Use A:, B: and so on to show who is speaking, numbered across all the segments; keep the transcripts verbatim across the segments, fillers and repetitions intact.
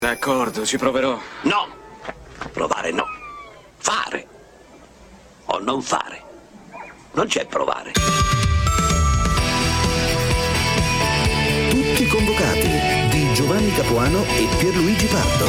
A: D'accordo, ci proverò.
B: No, provare no. Fare o non fare. Non c'è provare.
C: Tutti convocati di Giovanni Capuano e Pierluigi Pardo.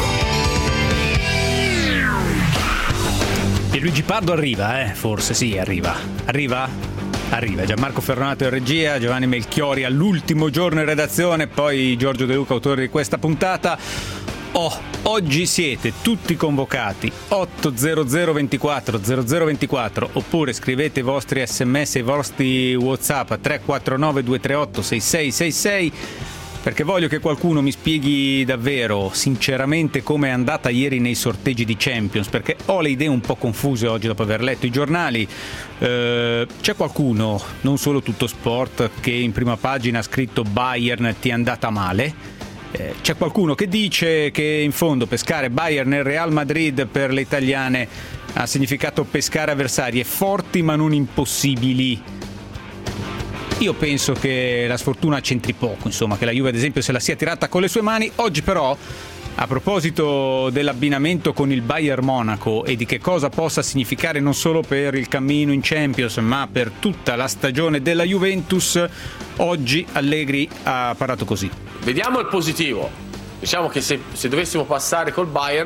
D: Pierluigi Pardo arriva, eh? Forse sì, arriva. Arriva? Arriva. Gianmarco Ferronato in regia, Giovanni Melchiori all'ultimo giorno in redazione, poi Giorgio De Luca, autore di questa puntata. Oh, oggi siete tutti convocati otto zero zero ventiquattro zero zero ventiquattro, oppure scrivete i vostri sms e i vostri WhatsApp a tre quattro nove due tre otto sei sei sei sei, perché voglio che qualcuno mi spieghi davvero sinceramente come è andata ieri nei sorteggi di Champions, perché ho le idee un po' confuse oggi dopo aver letto i giornali. Eh, c'è qualcuno, non solo Tutto Sport, che in prima pagina ha scritto Bayern ti è andata male. Eh, c'è qualcuno che dice che in fondo pescare Bayern e Real Madrid per le italiane ha significato pescare avversarie forti ma non impossibili. Io penso che la sfortuna c'entri poco, insomma, che la Juve ad esempio se la sia tirata con le sue mani. Oggi però, a proposito dell'abbinamento con il Bayern Monaco e di che cosa possa significare non solo per il cammino in Champions ma per tutta la stagione della Juventus, oggi Allegri ha parlato così.
E: Vediamo il positivo. Diciamo che se, se dovessimo passare col Bayern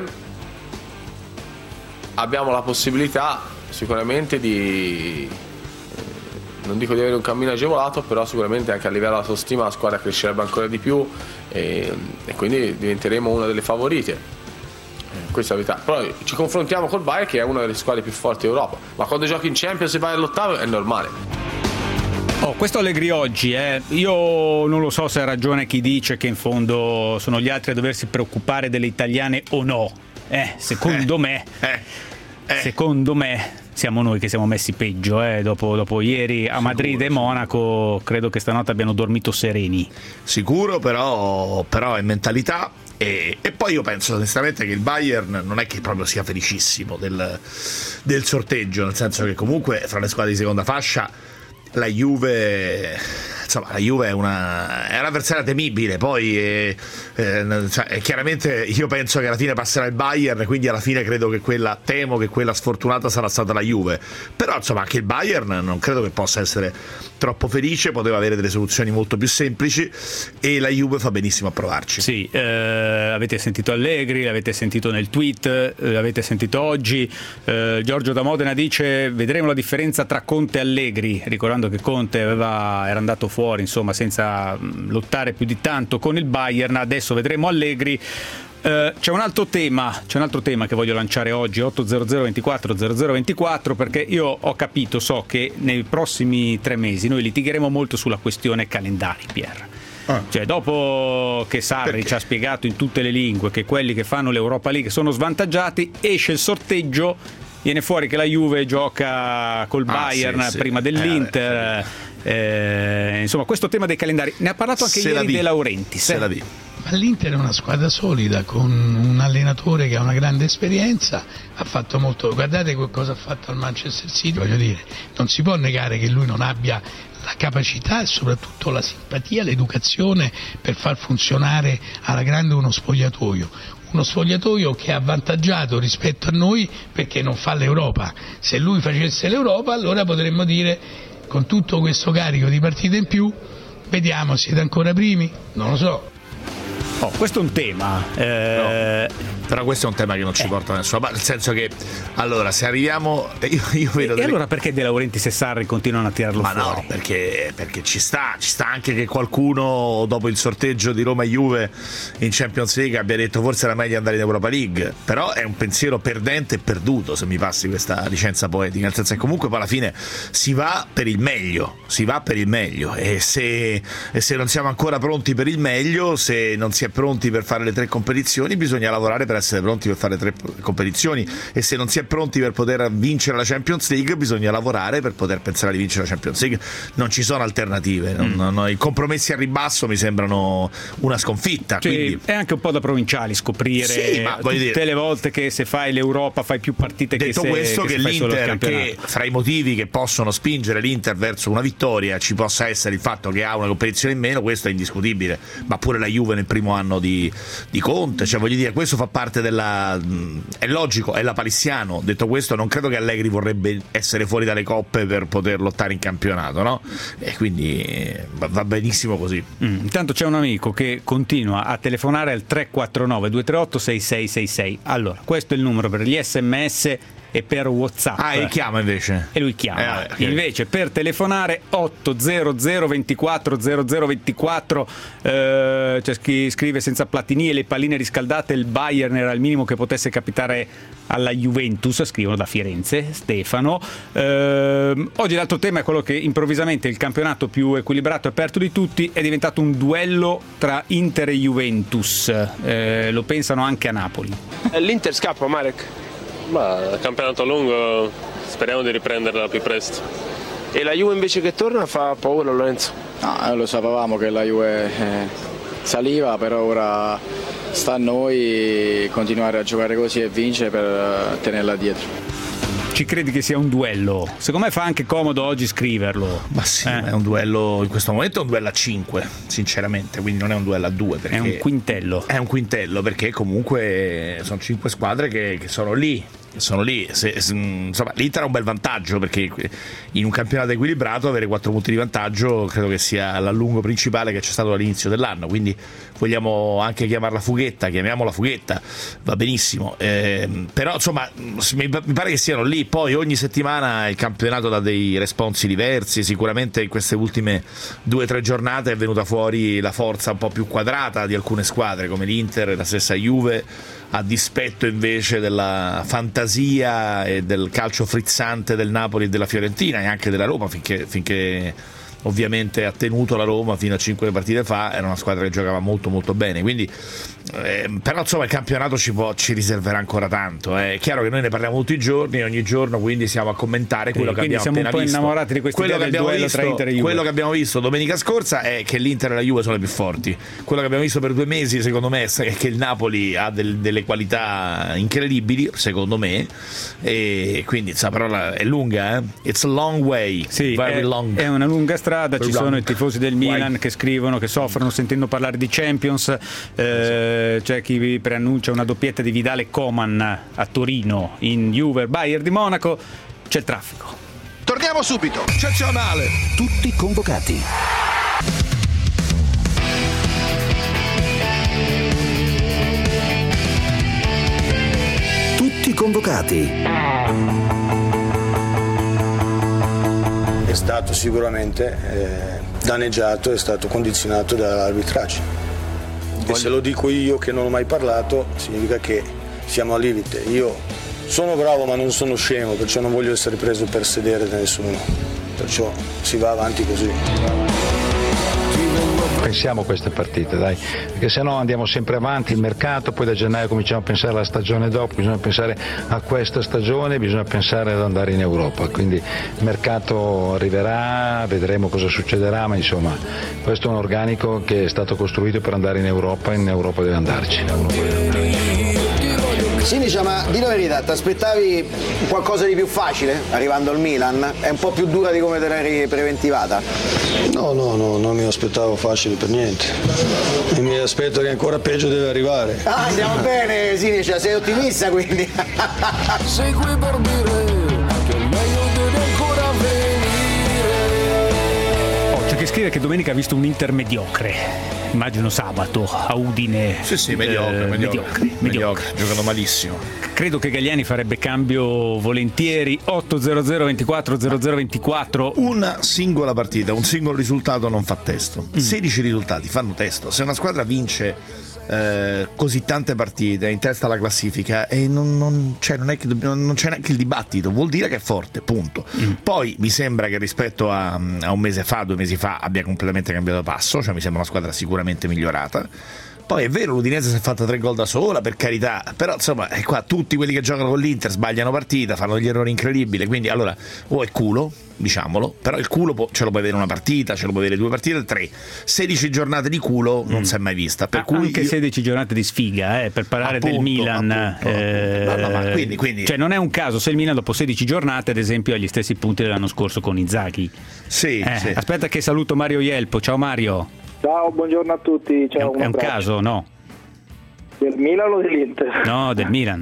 E: abbiamo la possibilità sicuramente di, non dico di avere un cammino agevolato, però sicuramente anche a livello dell'autostima la squadra crescerebbe ancora di più e, e quindi diventeremo una delle favorite. Eh, questa è la verità. Però ci confrontiamo col Bayern che è una delle squadre più forti d'Europa, ma quando giochi in Champions e vai all'ottavo è normale.
D: Oh, questo Allegri oggi, eh. Io non lo so se ha ragione chi dice che in fondo sono gli altri a doversi preoccupare delle italiane o no. Eh, secondo eh, me, eh, eh. secondo me siamo noi che siamo messi peggio, eh. dopo, dopo ieri a Madrid e Monaco, credo che stanotte abbiano dormito sereni.
F: Sicuro, però, però è mentalità. E, e poi io penso onestamente che il Bayern non è che proprio sia felicissimo del, del sorteggio, nel senso che comunque fra le squadre di seconda fascia la Juve, insomma, la Juve è una è un'avversaria temibile. Poi eh, eh, cioè, chiaramente io penso che alla fine passerà il Bayern, quindi alla fine credo che quella temo che quella sfortunata sarà stata la Juve. Però insomma anche il Bayern non credo che possa essere troppo felice, poteva avere delle soluzioni molto più semplici e la Juve fa benissimo a provarci.
D: Sì, eh, avete sentito Allegri, l'avete sentito nel tweet, eh, l'avete sentito oggi. eh, Giorgio da Modena dice vedremo la differenza tra Conte e Allegri, ricordando che Conte aveva, era andato fuori insomma senza lottare più di tanto con il Bayern. Adesso vedremo Allegri. Uh, c'è un altro tema c'è un altro tema che voglio lanciare oggi, otto zero zero ventiquattro zero zero ventiquattro, perché io ho capito, so che nei prossimi tre mesi noi litigheremo molto sulla questione calendari, Pier. Ah. Cioè, dopo che Sarri Perché? ci ha spiegato in tutte le lingue che quelli che fanno l'Europa League sono svantaggiati, esce il sorteggio, viene fuori che la Juve gioca col ah, Bayern sì, prima sì. dell'Inter. Eh, eh, insomma, questo tema dei calendari ne ha parlato anche Se ieri De Laurentiis.
G: Se la vi. Ma l'Inter è una squadra solida con un allenatore che ha una grande esperienza, ha fatto molto. Guardate cosa ha fatto al Manchester City, voglio dire, non si può negare che lui non abbia la capacità e soprattutto la simpatia, l'educazione per far funzionare alla grande uno spogliatoio. Uno spogliatoio che è avvantaggiato rispetto a noi perché non fa l'Europa. Se lui facesse l'Europa allora potremmo dire, con tutto questo carico di partite in più, vediamo, siete ancora primi? Non lo so.
D: Oh, questo è un tema. Eh...
F: No. Però questo è un tema che non ci eh. porta da nessuna parte, nel senso che allora se arriviamo io, io vedo
D: e,
F: delle...
D: e allora perché De Laurentiis e Sarri continuano a tirarlo
F: ma
D: fuori?
F: No, perché, perché ci sta ci sta anche che qualcuno dopo il sorteggio di Roma e Juve in Champions League abbia detto forse era meglio andare in Europa League, però è un pensiero perdente e perduto, se mi passi questa licenza poetica, nel senso che comunque poi alla fine si va per il meglio si va per il meglio e se, e se non siamo ancora pronti per il meglio, se non si è pronti per fare le tre competizioni, bisogna lavorare per essere pronti per fare tre competizioni, e se non si è pronti per poter vincere la Champions League bisogna lavorare per poter pensare di vincere la Champions League. Non ci sono alternative, non,
D: mm.
F: non, i compromessi al ribasso mi sembrano una sconfitta.
D: Cioè,
F: quindi...
D: è anche un po' da provinciali scoprire
F: sì, ma
D: tutte
F: dire...
D: le volte che se fai l'Europa fai più partite.
F: Detto
D: che se,
F: questo,
D: che,
F: che
D: se fai solo il
F: l'Inter,
D: campionato.
F: che fra i motivi che possono spingere l'Inter verso una vittoria ci possa essere il fatto che ha una competizione in meno, questo è indiscutibile, ma pure la Juve nel primo anno di, di Conte, cioè voglio dire, questo fa parte della, è logico, è la palissiano. Detto questo, non credo che Allegri vorrebbe essere fuori dalle coppe per poter lottare in campionato, no? E quindi va benissimo così.
D: Mm, intanto c'è un amico che continua a telefonare al tre quattro nove due tre otto sei sei sei sei. Allora, questo è il numero per gli sms e per WhatsApp.
F: Ah, e chiama invece.
D: E lui chiama.
F: Eh, vabbè, okay.
D: Invece per telefonare otto zero zero ventiquattro zero zero ventiquattro, eh, c'è chi scrive: senza Platini e le palline riscaldate il Bayern era il minimo che potesse capitare alla Juventus, scrivono da Firenze, Stefano. Eh, oggi l'altro tema è quello che improvvisamente il campionato più equilibrato e aperto di tutti è diventato un duello tra Inter e Juventus. Eh, lo pensano anche a Napoli.
A: L'Inter scappa, Marek?
H: Ma campionato lungo, speriamo di riprenderla al più presto.
A: E la Juve invece che torna fa paura, Lorenzo?
I: No, lo sapevamo che la Juve eh, saliva, però ora sta a noi continuare a giocare così e vincere per uh, tenerla dietro.
D: Ci credi che sia un duello? Secondo me fa anche comodo oggi scriverlo.
F: Ma sì,
D: eh.
F: è un duello, in questo momento è un duello a cinque, sinceramente, quindi non è un duello a due. Perché
D: è un quintello.
F: È un quintello, perché comunque sono cinque squadre che, che sono lì. Sono lì, se, se, insomma, l'Inter ha un bel vantaggio, perché in un campionato equilibrato avere quattro punti di vantaggio credo che sia l'allungo principale che c'è stato all'inizio dell'anno, quindi vogliamo anche chiamarla fughetta, chiamiamola fughetta, va benissimo, eh, però insomma mi, mi pare che siano lì. Poi ogni settimana il campionato dà dei responsi diversi, sicuramente in queste ultime due o tre giornate è venuta fuori la forza un po' più quadrata di alcune squadre come l'Inter e la stessa Juve, a dispetto invece della fantasia e del calcio frizzante del Napoli e della Fiorentina e anche della Roma, finché, finché ovviamente ha tenuto la Roma fino a cinque partite fa, era una squadra che giocava molto molto bene, quindi eh, però insomma il campionato ci, può, ci riserverà ancora tanto. È chiaro che noi ne parliamo tutti i giorni, ogni giorno, quindi siamo a commentare quello
D: sì,
F: che abbiamo
D: siamo
F: appena
D: un po'
F: visto.
D: innamorati di questa idea del duello
F: visto,
D: tra Inter e Juve.
F: Quello che abbiamo visto domenica scorsa è che l'Inter e la Juve sono le più forti. Quello che abbiamo visto per due mesi secondo me è che il Napoli ha del, delle qualità incredibili, secondo me, e quindi la parola è lunga, eh? It's a long way,
D: sì,
F: very
D: è,
F: long.
D: è una lunga strada.
F: Very
D: ci sono
F: long.
D: I tifosi del Milan
F: Why?
D: Che scrivono, che soffrono sentendo parlare di Champions, eh, c'è chi preannuncia una doppietta di Vidal e Coman a Torino in Juve Bayern di Monaco. C'è il traffico.
J: Torniamo subito.
F: Eccezionale.
C: Tutti convocati. Tutti convocati.
K: È stato sicuramente eh, danneggiato, è stato condizionato dall'arbitraggio. E se lo dico io che non ho mai parlato, significa che siamo al limite. Io sono bravo ma non sono scemo, perciò non voglio essere preso per sedere da nessuno. Perciò si va avanti così.
L: Pensiamo a queste partite, dai, perché sennò andiamo sempre avanti, il mercato, poi da gennaio cominciamo a pensare alla stagione dopo, bisogna pensare a questa stagione, bisogna pensare ad andare in Europa, quindi il mercato arriverà, vedremo cosa succederà, ma insomma questo è un organico che è stato costruito per andare in Europa e in Europa deve andarci.
J: Sinisa, ma di la verità, ti aspettavi qualcosa di più facile arrivando al Milan? È un po' più dura di come te l'eri preventivata?
K: No, no, no, non mi aspettavo facile per niente. E mi aspetto che ancora peggio deve arrivare.
J: Ah, andiamo bene, Sinisa, sei ottimista quindi.
M: Segui per dire che meglio deve ancora venire.
D: Oh, c'è chi scrive che domenica ha visto un Inter mediocre. Immagino sabato a Udine.
F: Sì, sì, mediocre,
D: eh,
F: mediocre,
D: mediocre,
F: mediocre, giocano malissimo.
D: Credo che Galliani farebbe cambio volentieri. Otto zero zero ventiquattro zero zero ventiquattro.
F: Una singola partita, un singolo risultato non fa testo.
D: Mm.
F: sedici risultati fanno testo. Se una squadra vince eh, così tante partite, in testa alla classifica, e non, non, cioè, non, è che dobbiamo, non c'è neanche il dibattito, vuol dire che è forte, punto. Mm. Poi mi sembra che rispetto a, a un mese fa, due mesi fa, abbia completamente cambiato passo, cioè mi sembra una squadra sicuramente migliorata. Poi è vero, l'Udinese si è fatta tre gol da sola, per carità, però insomma è qua tutti quelli che giocano con l'Inter sbagliano partita, fanno degli errori incredibili, quindi allora o è culo, diciamolo, però il culo può, ce lo puoi avere una partita, ce lo puoi avere due partite, tre, sedici giornate di culo non mm. si è mai vista, per
D: ah,
F: cui
D: anche
F: io...
D: sedici giornate di sfiga, eh, per parlare
F: appunto,
D: del Milan,
F: appunto,
D: eh,
F: appunto. No, no, ma quindi, quindi...
D: cioè non è un caso se il Milan dopo sedici giornate ad esempio ha gli stessi punti dell'anno scorso con Inzaghi.
F: Sì,
D: eh,
F: sì.
D: Aspetta che saluto Mario Ielpo. Ciao Mario.
N: Ciao, buongiorno a tutti. Ciao,
D: è un, è un caso, no?
N: Del Milan o dell'Inter?
D: No, del Milan.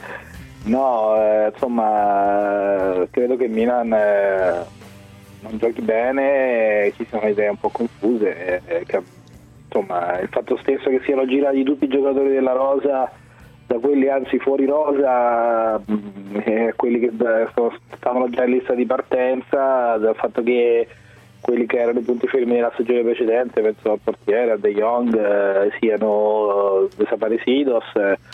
N: No, eh, insomma, credo che il Milan eh, non giochi bene, eh, ci sono idee un po' confuse. Eh, che, insomma, il fatto stesso che siano girati tutti i giocatori della rosa, da quelli anzi fuori rosa, eh, quelli che stavano già in lista di partenza, dal fatto che quelli che erano i punti fermi della stagione precedente, penso al portiere, a De Jong, eh, siano desaparecidos,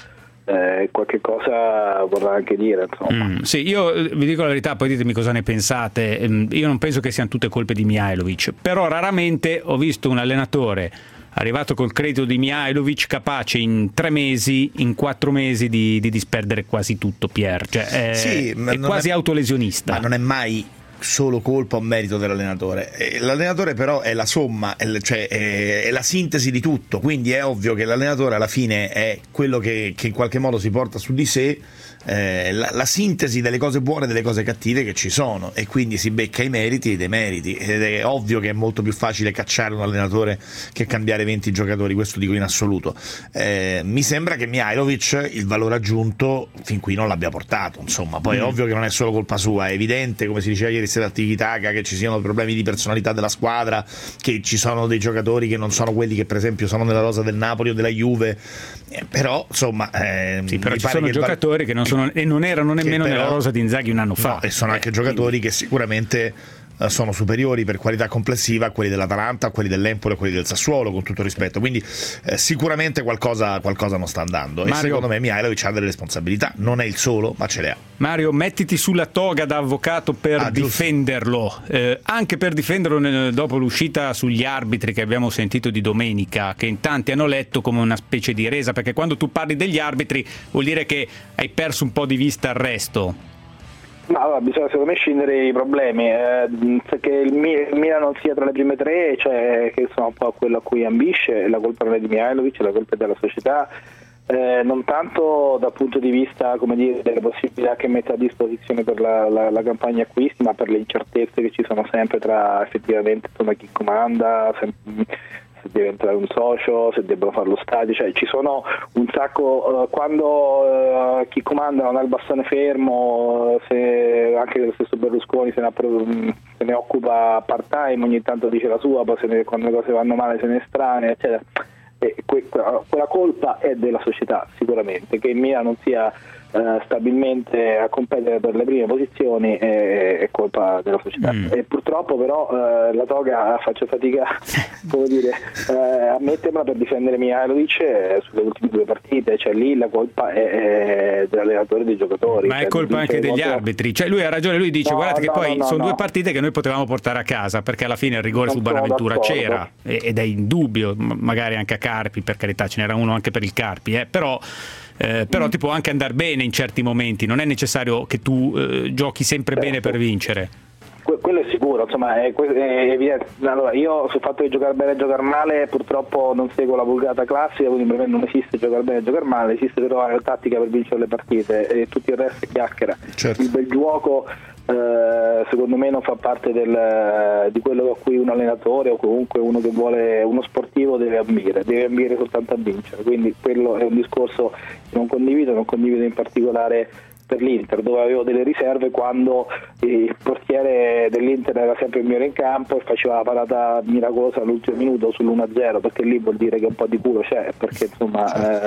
N: eh, qualche cosa vorrà anche dire, insomma.
D: Mm, sì, io vi dico la verità, poi ditemi cosa ne pensate. Io non penso che siano tutte colpe di Mihajlovic, però raramente ho visto un allenatore arrivato col credito di Mihajlovic capace in tre mesi, in quattro mesi di, di disperdere quasi tutto, Pier, cioè è,
F: sì,
D: è quasi
F: è,
D: autolesionista.
F: Ma non è mai solo colpa o merito dell'allenatore. L'allenatore però è la somma, è, cioè è, è la sintesi di tutto, quindi è ovvio che l'allenatore alla fine è quello che, che in qualche modo si porta su di sé eh, la, la sintesi delle cose buone e delle cose cattive che ci sono, e quindi si becca i meriti e i demeriti, ed è ovvio che è molto più facile cacciare un allenatore che cambiare venti giocatori, questo dico in assoluto. Eh, mi sembra che Mihajlovic il valore aggiunto fin qui non l'abbia portato, insomma, poi mm. è ovvio che non è solo colpa sua, è evidente, come si diceva ieri sera a Tiki-Taka, che ci siano problemi di personalità della squadra, che ci sono dei giocatori che non sono quelli che per esempio sono nella rosa del Napoli o della Juve, eh, però insomma eh,
D: sì, però
F: mi
D: ci
F: pare
D: sono
F: che
D: giocatori
F: val-
D: che non sono e non erano nemmeno
F: però,
D: nella rosa di Inzaghi un anno fa,
F: no, e sono anche
D: eh,
F: giocatori
D: quindi...
F: che sicuramente sono superiori per qualità complessiva a quelli dell'Atalanta, a quelli dell'Empoli, a quelli del Sassuolo, con tutto rispetto, quindi eh, sicuramente qualcosa, qualcosa non sta andando. Mario, e secondo me Mihajlovic ha delle responsabilità, non è il solo, ma ce le ha.
D: Mario, mettiti sulla toga da avvocato per ah, difenderlo, eh, anche per difenderlo nel, dopo l'uscita sugli arbitri che abbiamo sentito di domenica, che in tanti hanno letto come una specie di resa, perché quando tu parli degli arbitri vuol dire che hai perso un po' di vista il resto.
N: Ma allora, bisogna secondo me scindere i problemi, eh, che il Milan non sia tra le prime tre, cioè che sono un po' quello a cui ambisce, la colpa non è di Mihajlovic, la colpa è della società, eh, non tanto dal punto di vista, come dire, delle possibilità che mette a disposizione per la, la, la campagna acquisti, ma per le incertezze che ci sono sempre tra effettivamente insomma, chi comanda, sempre, se deve entrare un socio, se debbono fare lo stadio, cioè ci sono un sacco, uh, quando uh, chi comanda non ha il bastone fermo, se anche lo stesso Berlusconi se ne, se ne occupa part time, ogni tanto dice la sua, poi se ne, quando le cose vanno male se ne estranea, eccetera. E que, quella colpa è della società sicuramente, che il Milan non sia Uh, stabilmente a competere per le prime posizioni è, è colpa della società mm. e purtroppo però uh, la toga faccio fatica come dire uh, a metterla per difendere Mihajlovic eh, sulle ultime due partite, cioè lì la colpa è, è dell'allenatore dei giocatori,
D: ma è colpa anche degli molto... arbitri, cioè lui ha ragione, lui dice no, guardate no, che poi
N: no,
D: sono
N: no.
D: due partite che noi potevamo portare a casa, perché alla fine il rigore non su Bonaventura c'era ed è indubbio, magari anche a Carpi, per carità ce n'era uno anche per il Carpi, eh, però Eh, però mm. ti può anche andare bene in certi momenti, non è necessario che tu eh, giochi sempre certo. bene per vincere.
N: Que- quello è sicuro, insomma è, è evidente. Allora, io sul fatto di giocare bene e giocare male purtroppo non seguo la vulgata classica, quindi per me non esiste giocare bene e giocare male, esiste trovare la tattica per vincere le partite e tutto il resto è chiacchiera.
F: Certo.
N: Il bel gioco eh, secondo me non fa parte del, di quello a cui un allenatore o comunque uno che vuole, uno sportivo deve ambire, deve ambire soltanto a vincere, quindi quello è un discorso che non condivido, non condivido in particolare per l'Inter, dove avevo delle riserve quando il portiere dell'Inter era sempre il migliore in campo e faceva la parata miracolosa all'ultimo minuto sull'uno a zero, perché lì vuol dire che un po' di culo c'è, perché insomma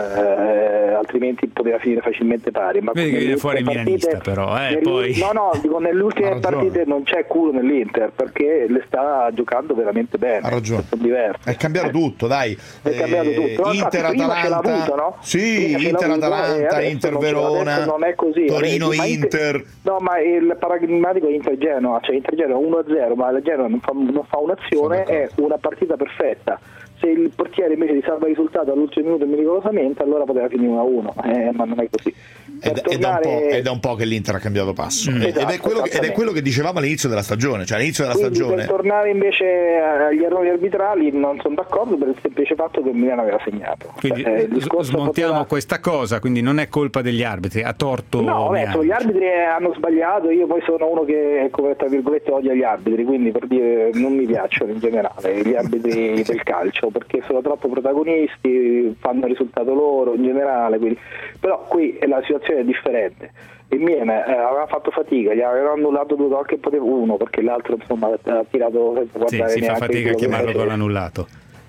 N: eh, altrimenti poteva finire facilmente pari. Ma
D: vedi che viene fuori milanista però eh, poi...
N: no no dico nelle ultime partite non c'è culo nell'Inter, perché le sta giocando veramente bene,
F: ha ragione,
N: sono diverse.
F: È cambiato tutto, dai,
N: è eh, cambiato tutto.
F: Inter Atalanta
N: avuto, no?
F: sì, Inter Atalanta, Inter Verona,
N: non è così.
F: Torino Inter.
N: No, ma il paradigmatico è Inter Genoa, cioè Inter Genoa uno a zero, ma la Genoa non fa, non fa un'azione, è una partita perfetta. se il portiere invece ti salva il risultato all'ultimo minuto miracolosamente, allora poteva finire uno a uno, eh, ma non è così.
F: Ed,
N: tornare...
F: ed, è un po', ed è un po' che l'Inter ha cambiato passo,
N: Mm.
F: ed,
N: Esatto,
F: è quello che, ed è quello che dicevamo all'inizio della stagione, cioè all'inizio della
N: Quindi,
F: stagione
N: per tornare invece agli errori arbitrali, non sono d'accordo per il semplice fatto che il Milan aveva segnato.
D: Quindi
N: Cioè, il
D: s-
N: discorso
D: smontiamo
N: poteva-
D: questa cosa, quindi non è colpa degli arbitri, ha torto
N: No, vabbè,
D: Mihajlovic.
N: gli arbitri hanno sbagliato, io poi sono uno che, come tra virgolette, odia gli arbitri, quindi per dire non mi piacciono in generale gli arbitri del calcio, perché sono troppo protagonisti, fanno il risultato loro in generale, quindi... però qui la situazione è differente. Il Milan eh, aveva fatto fatica, gli avevano annullato due gol che poteva, uno perché l'altro insomma ha tirato senza
D: Sì,
N: guardare
D: si fa
N: neanche
D: fatica a
N: quello che
D: chiamarlo
N: faceva.
D: gol annullato.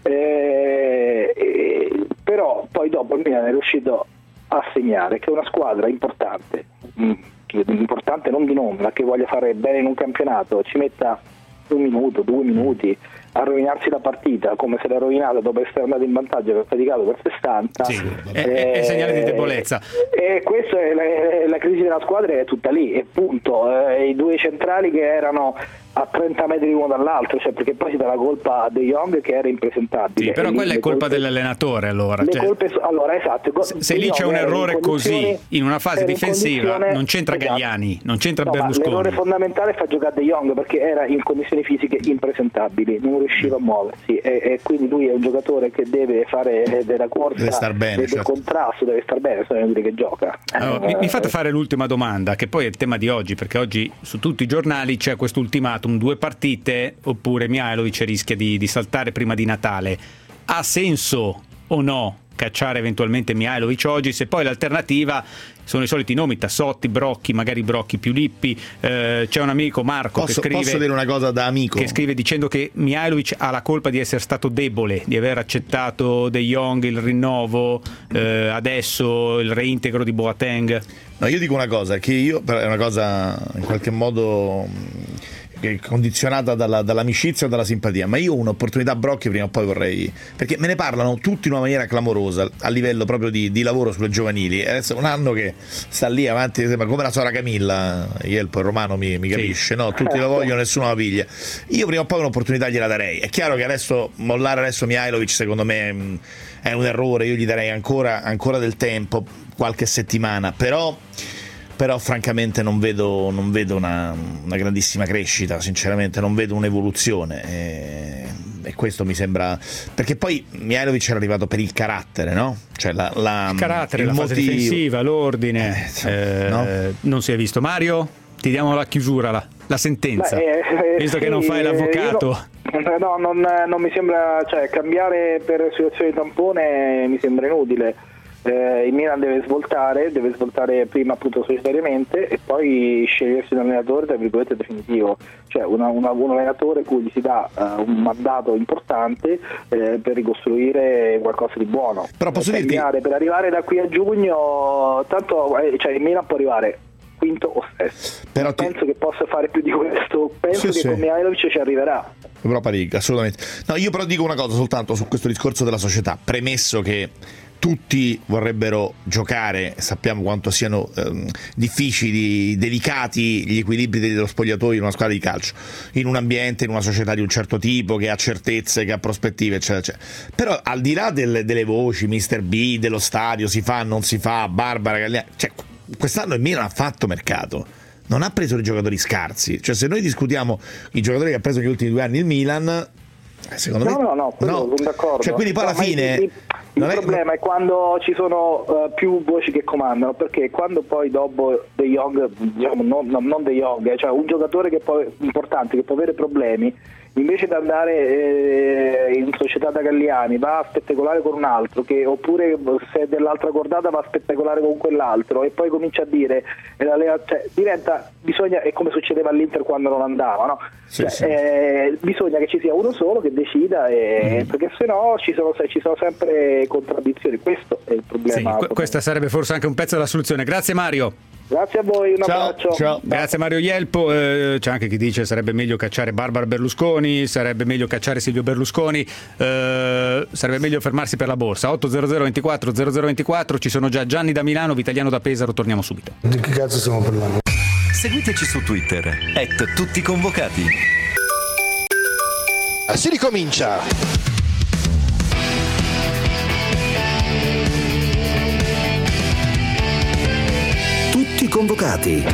N: Eh, eh, però poi dopo il Milan è riuscito a segnare che è una squadra importante, mh, che- importante non di nome, ma che voglia fare bene in un campionato, ci metta un minuto, due minuti a rovinarsi la partita come se l'ha rovinata dopo essere andato in vantaggio e aver faticato per sessanta.
D: Sì, è, è- è segnale di debolezza.
N: E questa è la, è la crisi della squadra, è tutta lì, e punto. Eh, i due centrali che erano a trenta metri l'uno dall'altro, cioè perché poi si dà la colpa a De Jong che era impresentabile.
D: Sì, però
N: E lì
D: quella è
N: le
D: colpa
N: colpe-
D: dell'allenatore allora.
N: le
D: cioè,
N: colpe so- allora esatto, go-
D: se se
N: De
D: lì c'è
N: Jong
D: un
N: era in
D: errore così
N: condizioni-
D: in una fase
N: era in
D: difensiva
N: condizione-
D: non c'entra
N: esatto.
D: Gagliani, non c'entra
N: No, ma
D: Berlusconi.
N: l'errore fondamentale è far giocare De Jong perché era in condizioni fisiche impresentabili, non riusciva a muoversi e, e quindi lui è un giocatore che deve fare eh, della corsa,
F: Deve star bene,
N: del
F: certo.
N: contrasto, deve star bene, se non dire che gioca.
D: Allora, mi, mi fate fare l'ultima domanda, che poi è il tema di oggi, perché oggi su tutti i giornali c'è questo ultimatum, due partite oppure Mihajlovic rischia di, di saltare prima di Natale. Ha senso o no cacciare eventualmente Mihajlovic oggi, se poi l'alternativa sono i soliti nomi, Tassotti, Brocchi, magari Brocchi più Lippi, eh, c'è un amico Marco
F: posso,
D: che scrive
F: posso dire una cosa da amico?
D: che scrive dicendo che Mihajlovic ha la colpa di essere stato debole, di aver accettato De Jong il rinnovo, eh, adesso il reintegro di Boateng.
F: No, io dico una cosa, che io però è una cosa in qualche modo mh, che è condizionata dalla, dall'amicizia o dalla simpatia, ma io un'opportunità a Brocchi prima o poi vorrei, perché me ne parlano tutti in una maniera clamorosa a livello proprio di, di lavoro sulle giovanili. E adesso è un anno che sta lì avanti, sembra come la sora Camilla, Ielpo il romano mi, mi capisce, no? Tutti lo vogliono, nessuno la piglia. Io prima o poi un'opportunità gliela darei. È chiaro che adesso mollare adesso Mihajlovic secondo me mh, è un errore, io gli darei ancora, ancora del tempo, qualche settimana, però però francamente non vedo, non vedo una, una grandissima crescita, sinceramente non vedo un'evoluzione e, e questo mi sembra, perché poi Mihajlovic era arrivato per il carattere, no? Cioè la, la,
D: Il carattere,
F: il
D: la fase
F: motivo.
D: difensiva, l'ordine, eh,
F: no?
D: non si è visto. Mario, ti diamo la chiusura, la, la sentenza,
N: Beh, eh,
D: visto
N: sì,
D: che non fai l'avvocato.
N: io No, no, non, non mi sembra, cioè cambiare per situazioni di tampone mi sembra inutile. Eh, il Milan deve svoltare, deve svoltare prima appunto societariamente e poi scegliersi un allenatore tra virgolette definitivo, cioè una, una, un allenatore cui gli si dà uh, un mandato importante eh, per ricostruire qualcosa di buono.
F: Però posso
N: per,
F: dirti-
N: cambiare, per arrivare da qui a giugno, tanto eh, cioè il Milan può arrivare quinto o sesto.
F: Però
N: Non
F: ti-
N: penso che possa fare più di questo, penso
F: Sì,
N: che
F: sì.
N: con Mihajlovic ci arriverà.
F: Europa League, assolutamente. No, io però dico una cosa soltanto su questo discorso della società, premesso che tutti vorrebbero giocare, sappiamo quanto siano ehm, difficili, delicati gli equilibri dello spogliatoio in una squadra di calcio, in un ambiente, in una società di un certo tipo, che ha certezze, che ha prospettive, eccetera, eccetera. Però al di là del, delle voci, mister B, dello stadio, si fa, non si fa, Barbara, Gagliani, cioè, quest'anno il Milan ha fatto mercato. Non ha preso i giocatori scarsi, cioè se noi discutiamo i giocatori che ha preso negli ultimi due anni il Milan, secondo
N: no,
F: me
N: no, no, quello sono d'accordo.
F: cioè quindi poi alla
N: No, ma
F: fine
N: il, il,
F: non
N: il
F: è-
N: problema è quando ci sono uh, più voci che comandano, perché quando poi dopo De Jong, diciamo non, non, non De Jong, eh, cioè un giocatore che poi importante, che può avere problemi, invece di andare eh, in società da Galliani va a spettacolare con un altro, che, oppure se è dell'altra cordata va a spettacolare con quell'altro e poi comincia a dire eh, la, cioè, diventa, bisogna, è come succedeva all'Inter quando non andava, no?
F: Sì,
N: Cioè,
F: sì.
N: eh, bisogna che ci sia uno solo che decida e,
F: Mm.
N: perché sennò ci sono, ci sono sempre contraddizioni, questo è il
D: Sì,
N: problema.
D: que- questa sarebbe forse anche un pezzo della soluzione. Grazie Mario.
N: Grazie a voi, un
F: Ciao,
N: abbraccio.
F: ciao.
D: Grazie Mario Ielpo. Eh, c'è anche chi dice sarebbe meglio cacciare Barbara Berlusconi, sarebbe meglio cacciare Silvio Berlusconi, eh, sarebbe meglio fermarsi per la borsa. otto zero zero ventiquattro zero zero ventiquattro, ci sono già Gianni da Milano, Vitaliano da Pesaro, torniamo subito.
K: Di che cazzo stiamo parlando?
C: Seguiteci su Twitter, at tutti convocati.
J: Si ricomincia.
C: convocati.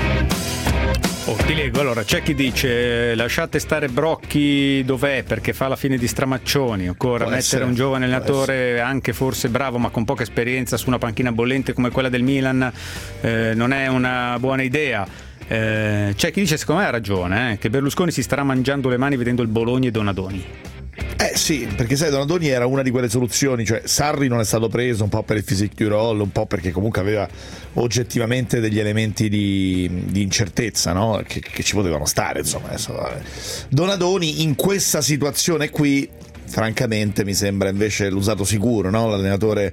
D: Oh, ti leggo, allora c'è chi dice lasciate stare Brocchi dov'è perché fa la fine di Stramaccioni, ancora
F: Può
D: mettere
F: essere,
D: un giovane allenatore anche forse bravo ma con poca esperienza su una panchina bollente come quella del Milan eh, non è una buona idea. Eh, c'è chi dice secondo me ha ragione eh, che Berlusconi si starà mangiando le mani vedendo il Bologna e Donadoni.
F: Eh sì, perché sai, Donadoni era una di quelle soluzioni, cioè Sarri non è stato preso un po' per il physique du role, un po' perché comunque aveva oggettivamente degli elementi di, di incertezza, no? che, che ci potevano stare, insomma. Adesso, Donadoni in questa situazione qui francamente mi sembra invece l'usato sicuro, no? l'allenatore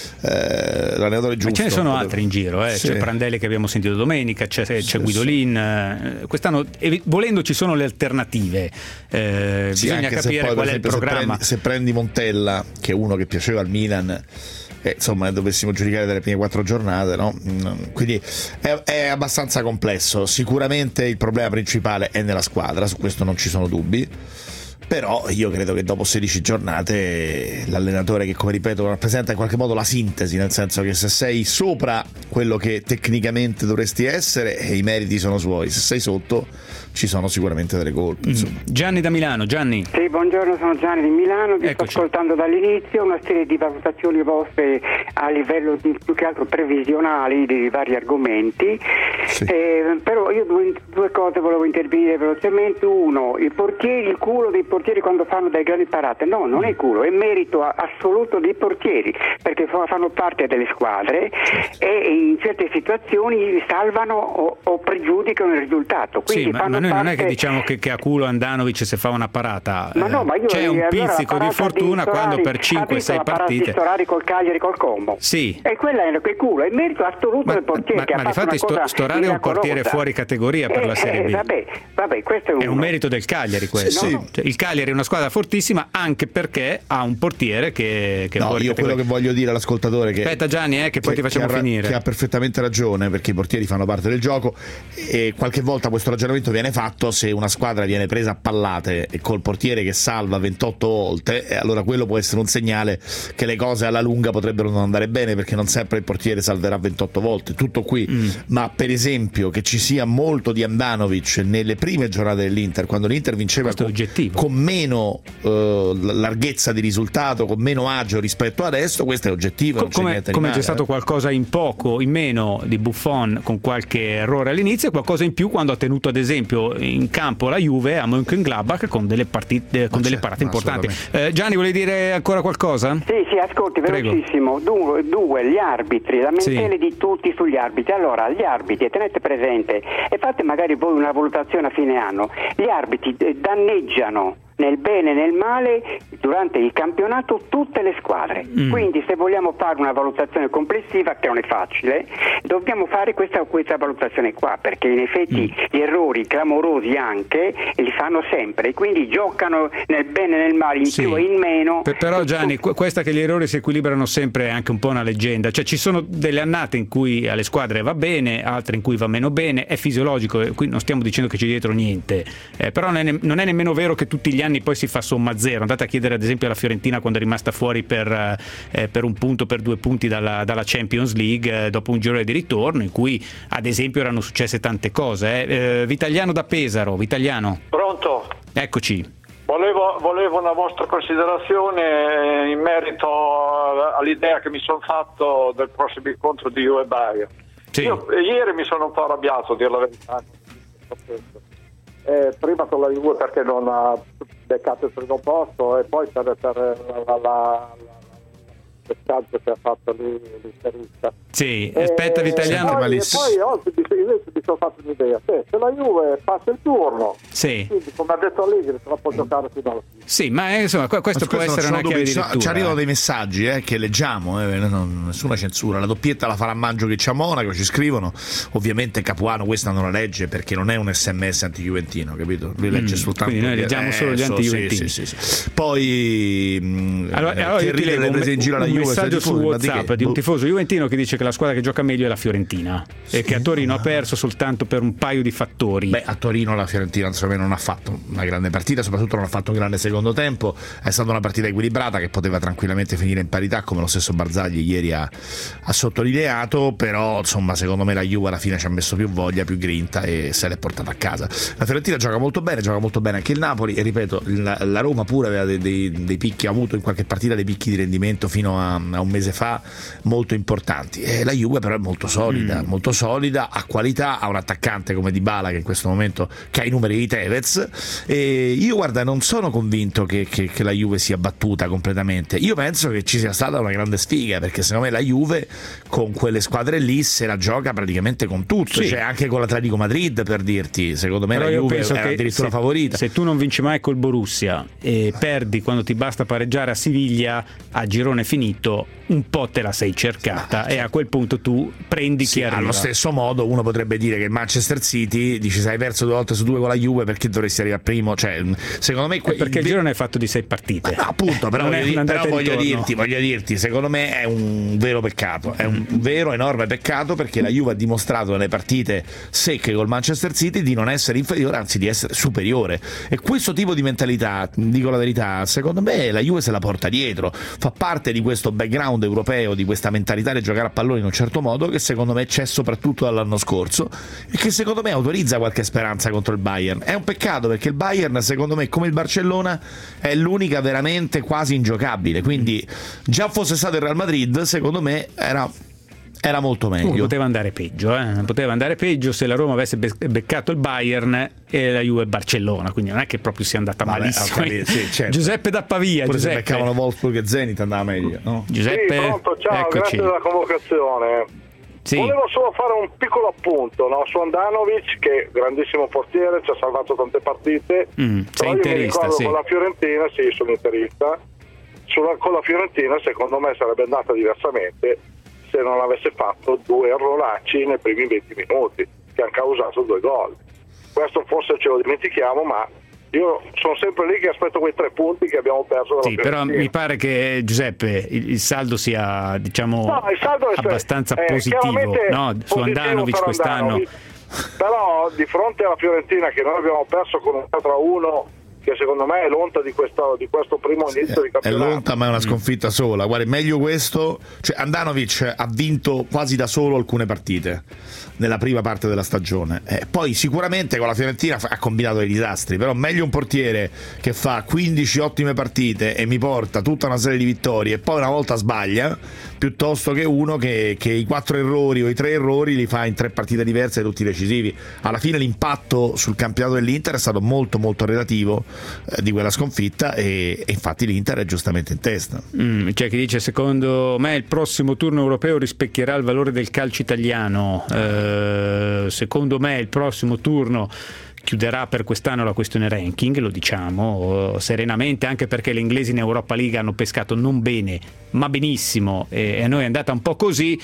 F: eh, l'allenatore giusto.
D: Ma ce ne sono altri in giro, eh?
F: Sì.
D: C'è Prandelli che abbiamo sentito domenica, c'è, c'è
F: Sì,
D: Guidolin, eh, quest'anno eh, volendo ci sono le alternative, eh,
F: Sì,
D: bisogna
F: anche se
D: capire
F: poi,
D: qual
F: per
D: è il
F: esempio, se
D: programma.
F: prendi, se prendi Montella, che è uno che piaceva al Milan, eh, insomma dovessimo giudicare dalle prime quattro giornate, no? Quindi è, è abbastanza complesso. Sicuramente il problema principale è nella squadra, su questo non ci sono dubbi. Però io credo che dopo sedici giornate l'allenatore che, come ripeto, rappresenta in qualche modo la sintesi, nel senso che se sei sopra quello che tecnicamente dovresti essere e i meriti sono suoi, se sei sotto ci sono sicuramente delle colpe.
D: Mm. Gianni da Milano. Gianni.
O: Sì, buongiorno, sono Gianni di Milano, vi
D: Eccoci.
O: sto ascoltando dall'inizio, una serie di valutazioni vostre a livello di più che altro previsionali di vari argomenti.
F: Sì.
O: Eh, però io due, due cose volevo intervenire velocemente. Uno, i portieri, il culo dei portieri quando fanno delle grandi parate. No, non è culo, è merito assoluto dei portieri, perché fanno parte delle squadre e in certe situazioni salvano o, o pregiudicano il risultato. Quindi
D: Sì, ma,
O: fanno
D: ma noi non è
O: parte...
D: che diciamo che, che a culo Andanovic se fa una parata.
O: Ma no, ma io,
D: C'è un
O: allora,
D: pizzico di fortuna
O: di
D: quando per
O: ha
D: cinque
O: visto
D: sei
O: la parata
D: partite.
O: di Storari col Cagliari col Como.
D: Sì.
O: E quella è quel culo, è il merito assoluto
D: Ma,
O: del portiere
D: ma,
O: che
D: ma
O: ha fatto
D: difatti
O: una cosa
D: sto, Storari è un portiere
O: miracolosa.
D: fuori categoria per
O: Eh,
D: la Serie
O: eh,
D: B.
O: Vabbè, vabbè, questo è,
D: È un merito del Cagliari questo.
F: Sì, sì.
D: Cioè, il Cagliari è una squadra fortissima anche perché ha un portiere che, che è
F: No,
D: fuori
F: io
D: categoria.
F: quello che voglio dire all'ascoltatore che
D: Aspetta Gianni, eh, che poi ti facciamo
F: che ha,
D: finire.
F: che ha perfettamente ragione, perché i portieri fanno parte del gioco e qualche volta questo ragionamento viene fatto se una squadra viene presa a pallate e col portiere che salva ventotto volte, e allora quello può essere un segnale che le cose alla lunga potrebbero non andare bene, perché non sempre il portiere salverà ventotto volte, tutto qui. Mm. Ma per esempio che ci sia molto di Andanovic nelle prime giornate dell'Inter, quando l'Inter vinceva con, con meno eh, larghezza di risultato, con meno agio rispetto adesso, questo è oggettivo.
D: Co-
F: non c'è
D: come
F: niente di
D: come
F: male,
D: c'è stato
F: eh.
D: qualcosa in poco, in meno di Buffon con qualche errore all'inizio, e qualcosa in più quando ha tenuto ad esempio in campo la Juve a Mönchengladbach con delle partite con
F: Ma
D: delle
F: certo,
D: parate importanti.
F: assolutamente.
D: Eh, Gianni, volevi dire ancora qualcosa?
O: Sì, sì, ascolti,
D: Prego.
O: velocissimo. Due, due, gli arbitri, lamentele
D: Sì.
O: di tutti sugli arbitri. Allora, gli arbitri, tenete presente e fate magari voi una valutazione a fine anno. Gli arbitri eh, danneggiano nel bene e nel male durante il campionato tutte le squadre. Mm. Quindi se vogliamo fare una valutazione complessiva, che non è facile, dobbiamo fare questa, questa valutazione qua, perché in effetti mm. gli errori clamorosi anche li fanno sempre e quindi giocano nel bene e nel male, in
D: Sì.
O: più e in meno.
D: Per- però Gianni, qu- questa che gli errori si equilibrano sempre è anche un po' una leggenda, cioè ci sono delle annate in cui alle squadre va bene, altre in cui va meno bene, è fisiologico, e qui non stiamo dicendo che c'è dietro niente, eh, però non è, ne- non è nemmeno vero che tutti gli anni poi si fa somma zero. Andate a chiedere ad esempio alla Fiorentina quando è rimasta fuori per, eh, per un punto, per due punti dalla, dalla Champions League eh, dopo un girone di ritorno in cui ad esempio erano successe tante cose. Eh. Eh, Vitagliano da Pesaro. Vitagliano.
P: Pronto?
D: Eccoci.
P: Volevo, volevo una vostra considerazione in merito all'idea che mi sono fatto del prossimo incontro di Juve Bayern.
D: Sì.
P: Io ieri mi sono un po' arrabbiato, a dire la verità. Eh, prima con la Juve perché non ha beccato il primo posto e poi per, per la, la, la, messaggio che ha fatto lì l'interista.
D: Sì, aspetta
P: e
D: Vitagliano.
P: poi, e poi oggi invece mi sono fatto un'idea, se, se la Juve passa il turno,
D: sì.
P: quindi come ha detto Allegri se la può giocare fino alla fine.
D: Sì, ma eh, insomma questo
F: Ma
D: può
F: questo
D: essere
F: non
D: una
F: ci
D: chiave
F: sono
D: di
F: dubbi. Ci
D: lettura.
F: arrivano
D: eh.
F: dei messaggi eh, che leggiamo, eh, non, nessuna censura. La doppietta la farà Mangio che c'ha Monaco, ci scrivono. Ovviamente Capuano questa non la legge perché non è un sms anti-juventino, capito? Lui legge
D: Mm,
F: soltanto.
D: quindi noi leggiamo
F: eh,
D: solo gli
F: so,
D: anti-juventini.
F: Sì, sì, sì. Poi
D: Allora, allora
F: che
D: io ti
F: ridere
D: leggo
F: le
D: un,
F: prese in giro alla
D: un un
F: Juve,
D: messaggio su
F: tifosi, ma di
D: WhatsApp
F: che?
D: di un
F: Boh.
D: tifoso juventino che dice che la squadra che gioca meglio è la Fiorentina
F: Sì,
D: e che a Torino
F: ma-
D: ha perso soltanto per un paio di fattori.
F: Beh, a Torino la Fiorentina insomma non ha fatto una grande partita, soprattutto non ha fatto un grande secondo tempo, è stata una partita equilibrata che poteva tranquillamente finire in parità, come lo stesso Barzagli ieri ha, ha sottolineato, però insomma secondo me la Juve alla fine ci ha messo più voglia, più grinta e se l'è portata a casa. La Fiorentina gioca molto bene, gioca molto bene anche il Napoli e ripeto, la, la Roma pure aveva dei, dei, dei picchi, ha avuto in qualche partita dei picchi di rendimento fino a, a un mese fa molto importanti, e la Juve però è molto solida, mm. molto solida, ha qualità, ha un attaccante come Dybala che in questo momento che ha i numeri di Tevez, e io guarda non sono convinto che, che, che la Juve sia battuta completamente, io penso che ci sia stata una grande sfiga, perché secondo me la Juve con quelle squadre lì se la gioca praticamente con tutto,
D: sì.
F: cioè anche con l'Atletico Madrid per dirti, secondo me
D: Però
F: la
D: io
F: Juve
D: penso
F: era
D: che
F: addirittura
D: se,
F: favorita.
D: Se tu non vinci mai col Borussia e perdi quando ti basta pareggiare a Siviglia, a girone finito un po' te la sei cercata, e a quel punto tu prendi
F: Sì,
D: chi arriva.
F: allo stesso modo uno potrebbe dire che il Manchester City dici se hai perso due volte su due con la Juve perché dovresti arrivare primo, cioè secondo me que-
D: perché il girone è fatto di sei partite.
F: No, appunto, però,
D: Non
F: voglio,
D: è
F: dire,
D: un'andata
F: però
D: e
F: voglio,
D: ritorno.
F: dirti, voglio dirti, secondo me è un vero peccato, è un vero enorme peccato, perché la Juve ha dimostrato nelle partite secche col Manchester City di non essere inferiore, anzi di essere superiore, e questo tipo di mentalità, dico la verità, secondo me la Juve se la porta dietro, fa parte di questo background europeo, di questa mentalità di giocare a pallone in un certo modo che secondo me c'è soprattutto dall'anno scorso e che secondo me autorizza qualche speranza contro il Bayern. È un peccato perché il Bayern secondo me come il Barcellona è l'unica veramente quasi ingiocabile, quindi già fosse stato il Real Madrid secondo me era era molto meglio.
D: Uh, poteva andare peggio, eh? poteva andare peggio se la Roma avesse be- beccato il Bayern e la Juve il Barcellona, quindi non è che proprio sia andata
F: Vabbè,
D: malissimo.
F: okay, sì, certo.
D: Giuseppe da Pavia,
F: Pure
D: Giuseppe.
F: se beccavano Wolfsburg e Zenit andava meglio, no?
D: Giuseppe,
P: sì, pronto, ciao,
D: eccoci.
P: grazie della convocazione.
D: Sì.
P: Volevo solo fare un piccolo appunto, no, su Andanovic, che è grandissimo portiere, ci ha salvato tante partite.
D: Mm, sei
P: però io mi
D: interista,
P: ricordo
D: sì.
P: con la Fiorentina, sì, sono interista. Sulla, con la Fiorentina secondo me sarebbe andata diversamente se non avesse fatto due erroracci nei primi venti minuti che hanno causato due gol. Questo forse ce lo dimentichiamo, ma io sono sempre lì che aspetto quei tre punti che abbiamo perso dalla
D: Sì, però
P: Fiorentina.
D: mi pare che Giuseppe il, il saldo sia diciamo
P: No, il saldo è
D: abbastanza
P: eh,
D: positivo,
P: chiaramente
D: no? Su
P: positivo
D: Andanovic
P: per
D: quest'anno.
P: Andanovic. Però di fronte alla Fiorentina che noi abbiamo perso con un quattro a uno, che secondo me è l'onta di questo, di questo primo inizio di
F: È
P: campionato.
F: lonta ma è una sconfitta sola, guarda, è meglio questo, cioè Andanovic ha vinto quasi da solo alcune partite nella prima parte della stagione, eh, poi sicuramente con la Fiorentina ha combinato dei disastri, però meglio un portiere che fa quindici ottime partite e mi porta tutta una serie di vittorie e poi una volta sbaglia, piuttosto che uno che, che i quattro errori o i tre errori li fa in tre partite diverse tutti decisivi. Alla fine l'impatto sul campionato dell'Inter è stato molto molto relativo eh, di quella sconfitta e, e infatti l'Inter è giustamente in testa.
D: Mm, c'è chi dice secondo me il prossimo turno europeo rispecchierà il valore del calcio italiano, eh, secondo me il prossimo turno chiuderà per quest'anno la questione ranking, lo diciamo serenamente, anche perché gli inglesi in Europa League hanno pescato non bene ma benissimo e a noi è andata un po' così,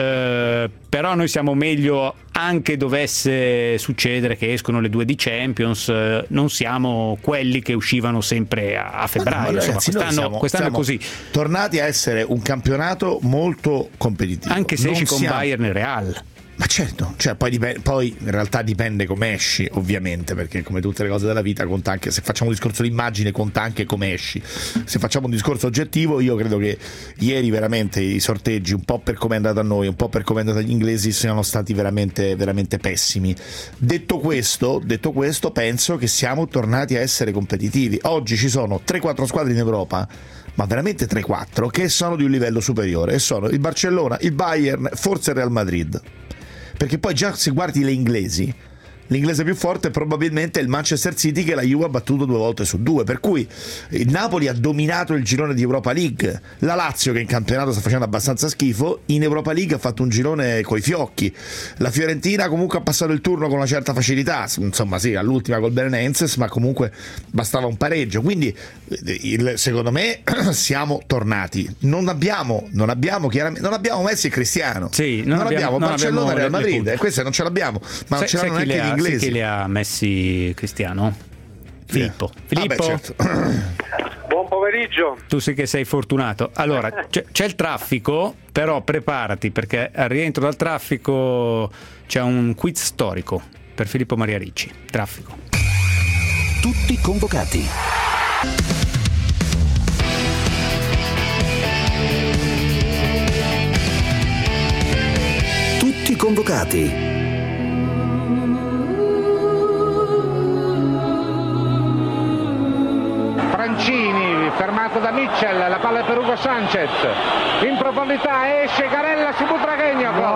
D: eh, però noi siamo meglio anche dovesse succedere che escono le due di Champions, eh, non siamo quelli che uscivano sempre a, a febbraio,
F: No,
D: insomma,
F: ragazzi, noi
D: quest'anno,
F: siamo-
D: quest'anno è
F: siamo
D: così,
F: tornati a essere un campionato molto competitivo,
D: anche se
F: Non
D: esci con
F: siamo-
D: Bayern e Real.
F: Ma certo, cioè poi, dipende, poi in realtà dipende come esci, ovviamente, perché come tutte le cose della vita conta anche, se facciamo un discorso di immagine conta anche come esci. Se facciamo un discorso oggettivo, io credo che ieri veramente i sorteggi, un po' per come è andato a noi, un po' per come è andato agli inglesi, siano stati veramente, veramente pessimi. Detto questo, detto questo, penso che siamo tornati a essere competitivi. Oggi ci sono tre quattro squadre in Europa, ma veramente tre quattro, che sono di un livello superiore, e sono il Barcellona, il Bayern, forse il Real Madrid. Perché poi già se guardi le inglesi, l'inglese più forte probabilmente è il Manchester City, che la Juve ha battuto due volte su due, per cui il Napoli ha dominato il girone di Europa League, la Lazio che in campionato sta facendo abbastanza schifo, in Europa League ha fatto un girone coi fiocchi, la Fiorentina comunque ha passato il turno con una certa facilità, insomma sì, all'ultima col Belenenses, ma comunque bastava un pareggio, quindi il, secondo me siamo tornati, non abbiamo non abbiamo chiaramente non abbiamo Messi e Cristiano,
D: Sì,
F: non,
D: non abbiamo-
F: abbiamo
D: non
F: Barcellona e
D: abbiamo
F: Real
D: le- le
F: Madrid,
D: punte.
F: e queste non ce l'abbiamo, ma non
D: Sai-
F: ce
D: sai
F: l'hanno
D: chi
F: neanche
D: le
F: gli
D: ha- sai
F: inglesi.
D: chi le ha messi Cristiano? Filippo.
F: Ah,
D: Filippo?
F: beh, certo.
P: Buon pomeriggio
Q: pomeriggio.
D: Tu sì che sei fortunato. Allora, c'è, c'è il traffico, però preparati perché al rientro dal traffico c'è un quiz storico per Filippo Maria Ricci. Traffico.
C: Tutti convocati. Tutti convocati.
R: Francini, fermato da Mitchell, la palla è per Hugo Sanchez, in profondità esce Garella su Butragueño, gol,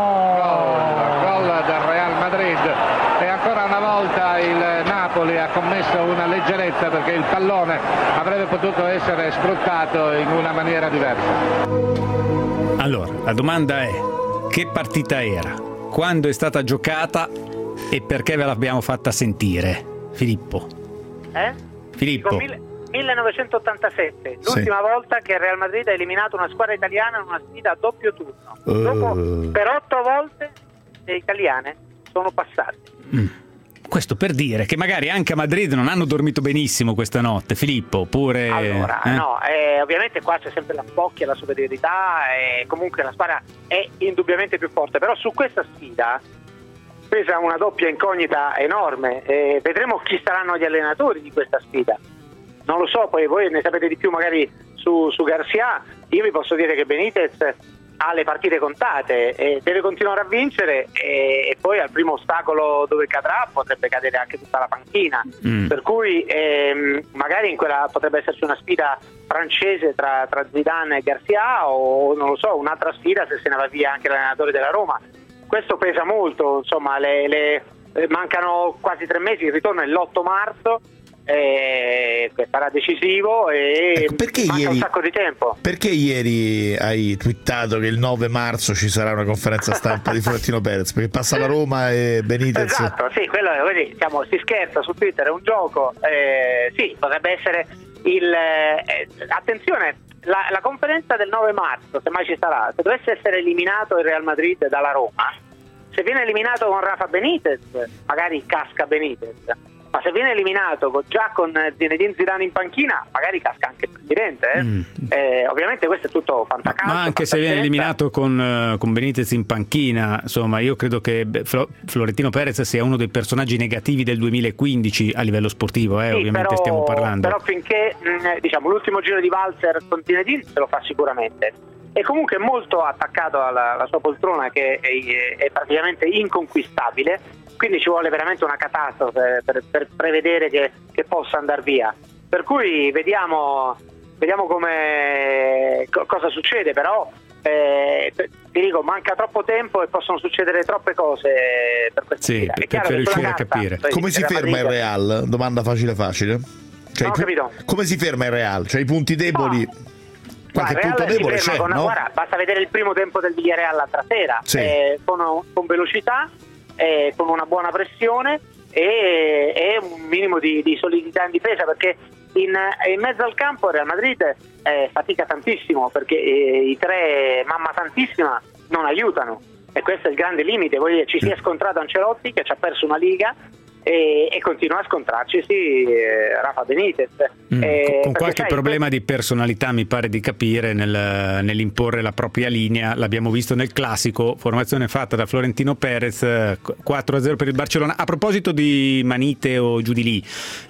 R: gol, gol del Real Madrid, e ancora una volta il Napoli ha commesso una leggerezza perché il pallone avrebbe potuto essere sfruttato in una maniera diversa.
D: Allora, la domanda è: che partita era? Quando è stata giocata e perché ve l'abbiamo fatta sentire? Filippo.
Q: Eh?
D: Filippo.
Q: millenovecentottantasette, l'ultima
D: Sì.
Q: volta che il Real Madrid ha eliminato una squadra italiana in una sfida a doppio turno.
D: Uh.
Q: Dopo, per otto volte le italiane sono passate.
D: Mm. Questo per dire che magari anche a Madrid non hanno dormito benissimo questa notte, Filippo, oppure...
Q: Allora,
D: eh?
Q: no, eh, ovviamente qua c'è sempre la spocchia, la superiorità, e comunque la squadra è indubbiamente più forte, però su questa sfida pesa una doppia incognita enorme, e vedremo chi saranno gli allenatori di questa sfida. Non lo so, poi voi ne sapete di più magari su, su Garcia. Io vi posso dire che Benitez ha le partite contate e deve continuare a vincere, e, e poi al primo ostacolo dove cadrà potrebbe cadere anche tutta la panchina,
D: Mm.
Q: per cui ehm, magari in quella potrebbe esserci una sfida francese tra, tra Zidane e Garcia, o non lo so, un'altra sfida se se ne va via anche l'allenatore della Roma. Questo pesa molto, insomma, le, le, mancano quasi tre mesi, il ritorno è l'otto marzo, eh, sarà decisivo e
F: Ecco, perché
Q: manca
F: ieri-
Q: un sacco di tempo.
F: Perché ieri hai twittato che il nove marzo ci sarà una conferenza stampa di Florentino Perez? Perché passa la Roma e Benitez.
Q: Esatto, sì, quello è così, diciamo, si scherza su Twitter, è un gioco, eh, sì, potrebbe essere il... Eh, attenzione, la, la conferenza del nove marzo, se mai ci sarà, se dovesse essere eliminato il Real Madrid dalla Roma, se viene eliminato con Rafa Benitez, magari casca Benitez, ma se viene eliminato con, già con Zinedine Zidane in panchina, magari casca anche il presidente. Eh?
D: Mm.
Q: Eh, ovviamente questo è tutto fantacalcio.
D: Ma anche se viene eliminato con, eh, con Benitez in panchina, insomma, io credo che beh, Flo- Florentino Perez sia uno dei personaggi negativi del duemilaquindici a livello sportivo, eh,
Q: Sì,
D: ovviamente
Q: però,
D: stiamo parlando.
Q: però finché mh, diciamo l'ultimo giro di valzer con Zinedine se lo fa sicuramente, e comunque è molto attaccato alla, alla sua poltrona, che è, è praticamente inconquistabile, quindi ci vuole veramente una catastrofe per, per prevedere che, che possa andare via, per cui vediamo vediamo come co- cosa succede, però eh, ti dico, manca troppo tempo e possono succedere troppe cose per questa
D: Sì,
Q: sfida. È
D: per,
Q: chiaro
D: per
Q: che sulla
D: riuscire a
Q: carta,
D: capire.
Q: poi,
F: Come si
Q: Real
F: ferma il
Q: Madrid-
F: Real? Domanda facile facile. Cioè,
Q: Non ho
F: i pu-
Q: capito.
F: come si ferma il Real? Cioè i punti deboli. Qualche
Q: Guarda,
F: punto
Q: Real si
F: debole
Q: ferma
F: c'è,
Q: con-
F: no?
Q: guarda, basta vedere il primo tempo del Villarreal l'altra sera,
F: Sì.
Q: eh, con, con velocità, eh, con una buona pressione e, e un minimo di, di solidità in difesa, perché in, in mezzo al campo il Real Madrid eh, fatica tantissimo, perché eh, i tre mamma santissima non aiutano, e questo è il grande limite. Poi ci si è scontrato Ancelotti, che ci ha perso una Liga, e, e continua a scontrarci eh, Rafa Benitez.
D: Mm,
Q: Eh,
D: con
Q: perché
D: qualche
Q: sai,
D: problema di personalità, mi pare di capire, nel, nell'imporre la propria linea. L'abbiamo visto nel classico, formazione fatta da Florentino Perez, eh, quattro a zero per il Barcellona. A proposito di manite o giù di lì,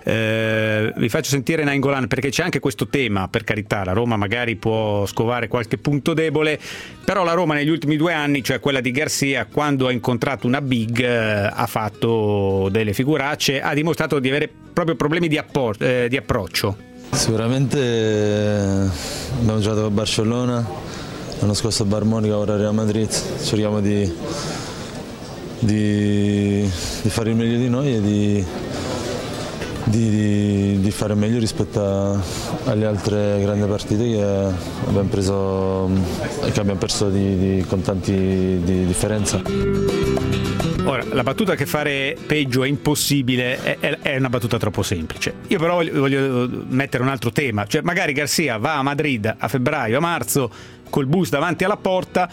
D: eh, vi faccio sentire Nainggolan, perché c'è anche questo tema. Per carità, la Roma magari può scovare qualche punto debole, però la Roma negli ultimi due anni, cioè quella di Garcia, quando ha incontrato una big, eh, ha fatto delle figuracce, ha dimostrato di avere proprio problemi di, appor- eh, di approccio.
S: Sicuramente eh, abbiamo giocato con Barcellona, l'anno scorso a Barmonica, ora a Real Madrid. Cerchiamo di, di, di fare il meglio di noi e di, di, di, di fare meglio rispetto a, alle altre grandi partite che abbiamo preso e che abbiamo perso di, di, con tanti di differenza.
D: Ora, la battuta che fare peggio è impossibile è, è, è una battuta troppo semplice. Io però voglio, voglio mettere un altro tema, cioè magari Garcia va a Madrid a febbraio, a marzo, col bus davanti alla porta,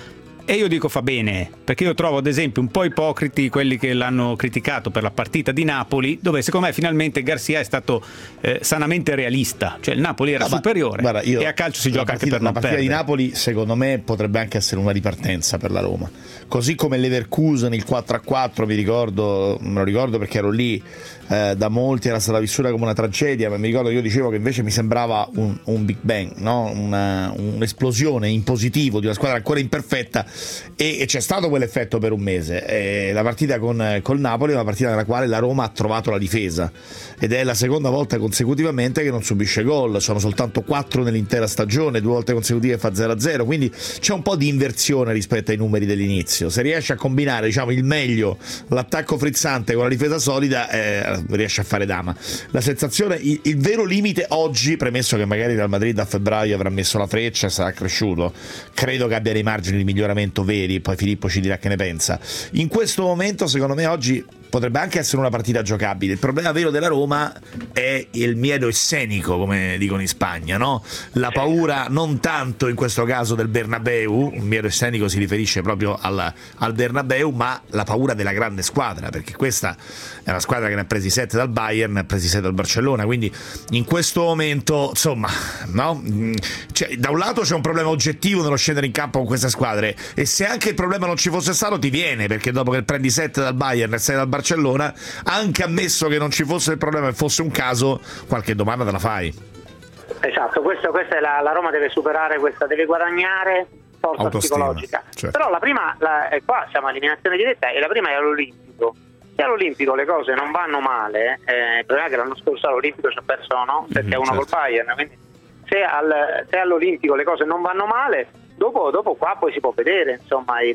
D: E io dico fa bene, perché io trovo ad esempio un po' ipocriti quelli che l'hanno criticato per la partita di Napoli, dove secondo me finalmente Garcia è stato eh, sanamente realista, cioè il Napoli era
F: no,
D: superiore,
F: guarda, io,
D: e a calcio si gioca
F: partita,
D: anche per non
F: la partita
D: perdere.
F: di Napoli secondo me potrebbe anche essere una ripartenza per la Roma, così come l'Leverkusen, il quattro a quattro, mi ricordo, me lo ricordo perché ero lì, eh, da molti era stata vissuta come una tragedia, ma mi ricordo che io dicevo che invece mi sembrava un, un Big Bang, no? una, un'esplosione in positivo di una squadra ancora imperfetta, e, e c'è stato quell'effetto per un mese. E la partita con col Napoli è una partita nella quale la Roma ha trovato la difesa, ed è la seconda volta consecutivamente che non subisce gol, sono soltanto quattro nell'intera stagione, due volte consecutive fa zero a zero, quindi c'è un po' di inversione rispetto ai numeri dell'inizio. Se riesce a combinare, diciamo, il meglio, l'attacco frizzante con la difesa solida, eh, riesce a fare dama. La sensazione, il, il vero limite oggi, premesso che magari Real Madrid a febbraio avrà messo la freccia e sarà cresciuto, credo che abbia dei margini di miglioramento veri, poi Filippo ci dirà che ne pensa. In questo momento secondo me oggi potrebbe anche essere una partita giocabile. Il problema vero della Roma è il miedo escenico, come dicono in Spagna, no? La paura non tanto in questo caso del Bernabeu, il miedo escenico si riferisce proprio al, al Bernabeu, ma la paura della grande squadra, perché questa è una squadra che ne ha presi sette dal Bayern, ne ha presi sette dal Barcellona, quindi in questo momento, insomma, no? Cioè, da un lato c'è un problema oggettivo nello scendere in campo con queste squadre, e se anche il problema non ci fosse stato ti viene, perché dopo che prendi sette dal Bayern e sei dal Barcellona, anche ammesso che non ci fosse il problema e fosse un caso, qualche domanda te la fai.
Q: Esatto, questo, questa è la, la Roma deve superare questa, deve guadagnare forza
F: Autostima,
Q: psicologica.
F: certo.
Q: Però la prima, la, e qua siamo a eliminazione diretta, e la prima è all'Olimpico. Se all'Olimpico le cose non vanno male, eh, il problema è che l'anno scorso all'Olimpico ci ha perso, no? sette a uno
F: certo.
Q: col Bayern, quindi se, al, se all'Olimpico le cose non vanno male, dopo, dopo qua poi si può vedere, insomma, il,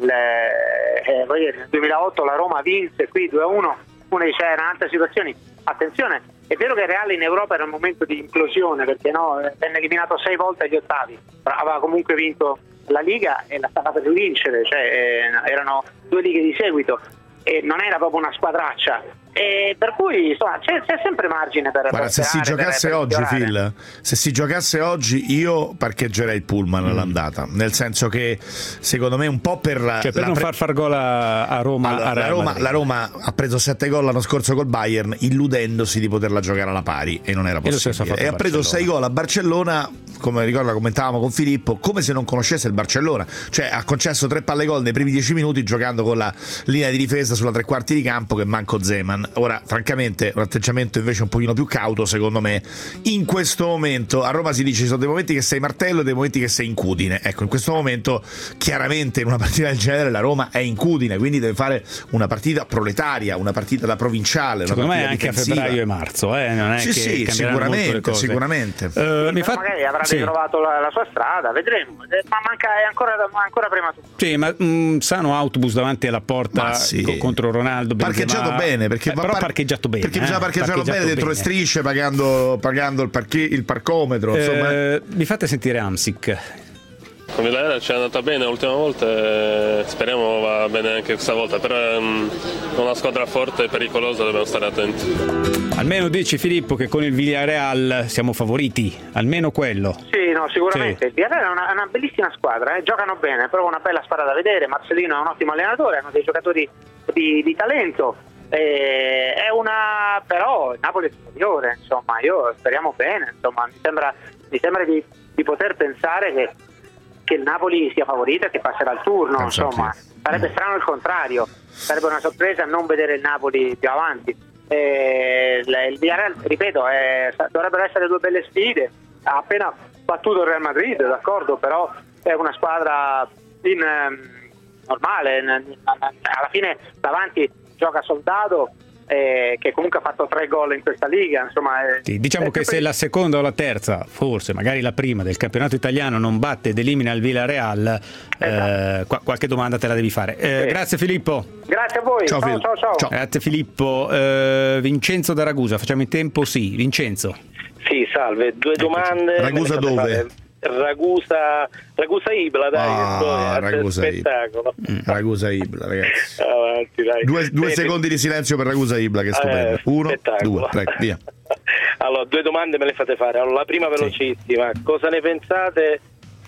Q: eh, nel duemilaotto la Roma vinse qui due a uno, una c'erano altre situazioni. Attenzione, è vero che il Real in Europa era un momento di implosione, perché no, venne eliminato sei volte agli ottavi, però aveva comunque vinto la Liga e la stava per vincere, cioè eh, erano due lighe di seguito e non era proprio una squadraccia. E per cui insomma c'è, c'è sempre margine per
F: Guarda,
Q: per
F: se si
Q: creare,
F: giocasse
Q: per, per
F: oggi,
Q: migliorare.
F: Phil, se si giocasse oggi io parcheggerei il pullman
D: Mm.
F: all'andata, nel senso che secondo me un po' per la,
D: Cioè per
F: la
D: non
F: pre-
D: far far gol a, a Roma,
F: Allora,
D: a
F: la,
D: Real
F: Roma,
D: Madrid.
F: la Roma ha preso sette gol l'anno scorso col Bayern, illudendosi di poterla giocare alla pari, e non era
D: E lo stesso ha
F: possibile.
D: fatto
F: E ha
D: a
F: preso
D: Barcellona.
F: sei gol a Barcellona, come ricordo, commentavamo con Filippo, come se non conoscesse il Barcellona, cioè ha concesso tre palle gol nei primi dieci minuti giocando con la linea di difesa sulla tre quarti di campo che manco Zeman. Ora, francamente, un atteggiamento invece un pochino più cauto, secondo me. In questo momento a Roma si dice ci sono dei momenti che sei martello e dei momenti che sei incudine. Ecco, in questo momento chiaramente in una partita del genere la Roma è incudine, quindi deve fare una partita proletaria, una partita da provinciale, una
D: Secondo me
F: partita
D: anche
F: difensiva.
D: a febbraio e marzo, eh? non è
F: Sì,
D: che
F: sì,
D: cambieranno molto le
F: sicuramente,
D: cose.
F: sicuramente.
D: Eh,
Q: Sì,
D: mi
Q: però
D: fa...
Q: magari avrà
D: sì.
Q: trovato la, la sua strada, vedremo, Eh, ma manca è ancora, ancora prematuro.
D: Sì, ma un sano autobus davanti alla porta
F: Ma sì.
D: co- contro Ronaldo, Benzema.
F: Parcheggiato bene, perché
D: Eh,
F: va
D: però
F: par-
D: parcheggiato bene,
F: perché bisogna
D: eh,
F: parcheggiarlo bene dentro le strisce, pagando, pagando il, parchi- il parcometro, insomma.
D: Eh, mi fate sentire Amsic.
H: Con Villarreal ci è andata bene l'ultima volta e speriamo va bene anche questa volta, però è un- una squadra forte e pericolosa, dobbiamo stare attenti.
D: Almeno dici Filippo che con il Villarreal siamo favoriti, almeno quello.
Q: Sì, no, sicuramente. Il Villarreal è una, una bellissima squadra, eh? Giocano bene, è proprio una bella squadra da vedere. Marcellino è un ottimo allenatore, hanno dei giocatori di, di talento. Eh, è una, però il Napoli è superiore, insomma, io speriamo bene, insomma, mi sembra, mi sembra di, di poter pensare che, che il Napoli sia favorito e che passerà il turno,
F: Penso
Q: insomma.
F: anch'io.
Q: Sarebbe strano il contrario, sarebbe una sorpresa non vedere il Napoli più avanti. Eh, il il Villarreal, ripeto, è, dovrebbero essere due belle sfide. Ha appena battuto il Real Madrid, d'accordo, però è una squadra in, ehm, normale, in- in- alla fine davanti gioca Soldado, eh, che comunque ha fatto tre gol in questa Liga, insomma. È,
D: Sì, diciamo
Q: è
D: che
Q: sempre-
D: se la seconda o la terza, forse magari la prima del campionato italiano non batte ed elimina il Villarreal, eh, qua- qualche domanda te la devi fare. Eh,
Q: Sì.
D: Grazie Filippo.
Q: Grazie a voi,
F: Ciao,
Q: ciao
F: Phil.
Q: ciao, ciao.
F: Ciao.
D: Grazie Filippo. Eh, Vincenzo da Ragusa, facciamo in tempo? Sì, Vincenzo.
T: Sì, salve, due domande.
F: Ragusa
T: Me le fate
F: dove?
T: fare. Ragusa, Ragusa Ibla, dai,
F: Ah,
T: che storia,
F: Ragusa
T: spettacolo.
F: Ragusa Ibla, ragazzi.
T: Avanti, dai.
F: Due, due
T: Senti,
F: secondi di silenzio per Ragusa Ibla, che è stupendo.
T: Eh,
F: Uno,
T: spettacolo.
F: due, prego, via.
T: Allora, due domande me le fate fare. Allora, la prima velocissima, cosa ne pensate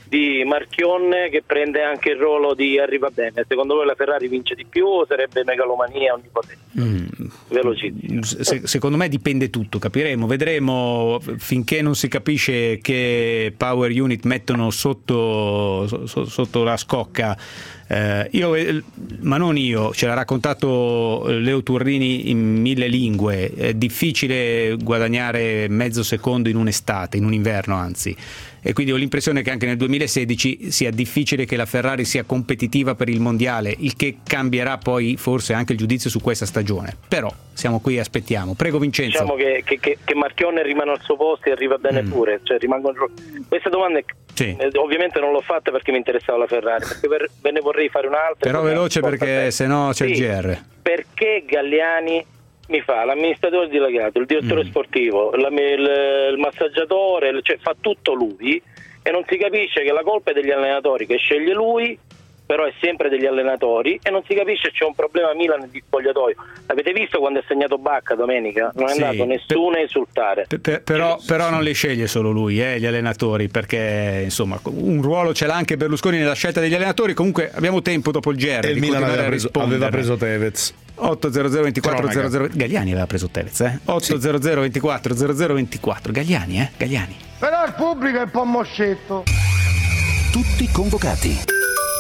T: di Marchionne che prende anche il ruolo di Arriva Bene. Secondo voi la Ferrari vince di più o sarebbe megalomania onnipotenza?
D: Mm.
T: Velocissimo.
D: Se, secondo me dipende tutto, capiremo, vedremo, finché non si capisce che power unit mettono sotto, so, sotto la scocca. Eh, io, ma non io, ce l'ha raccontato Leo Turrini in mille lingue, è difficile guadagnare mezzo secondo in un'estate, in un inverno anzi, e quindi ho l'impressione che anche nel duemilasedici sia difficile che la Ferrari sia competitiva per il mondiale, il che cambierà poi forse anche il giudizio su questa stagione, però siamo qui e aspettiamo. Prego Vincenzo.
T: Diciamo che, che, che, che Marchionne rimane al suo posto e Arriva Bene mm. pure, cioè rimangono. Queste domande
D: sì.
T: eh, ovviamente non l'ho fatta perché mi interessava la Ferrari, perché per, ve ne vorrei fare un'altra.
D: Però veloce perché sennò c'è
T: sì,
D: il G R.
T: Perché Galliani mi fa l'amministratore delegato, il direttore mm. sportivo, la, il, il massaggiatore, cioè fa tutto lui e non si capisce che la colpa è degli allenatori che sceglie lui, però è sempre degli allenatori, e non si capisce, c'è un problema a Milan di spogliatoio. Avete visto quando è segnato Bacca domenica? Non è sì, andato nessuno a esultare.
D: Per, per, però, però non li sceglie solo lui, eh, gli allenatori, perché insomma un ruolo ce l'ha anche Berlusconi nella scelta degli allenatori. Comunque abbiamo tempo dopo il G R
F: e
D: di
F: il Milan aveva preso, aveva preso Tevez.
D: otto zero zero ventiquattro zero zero Galliani aveva preso Tevez, eh? otto zero zero ventiquattro zero zero ventiquattro Galliani, eh? Galliani.
U: Però il pubblico è un po' moscetto.
C: Tutti convocati.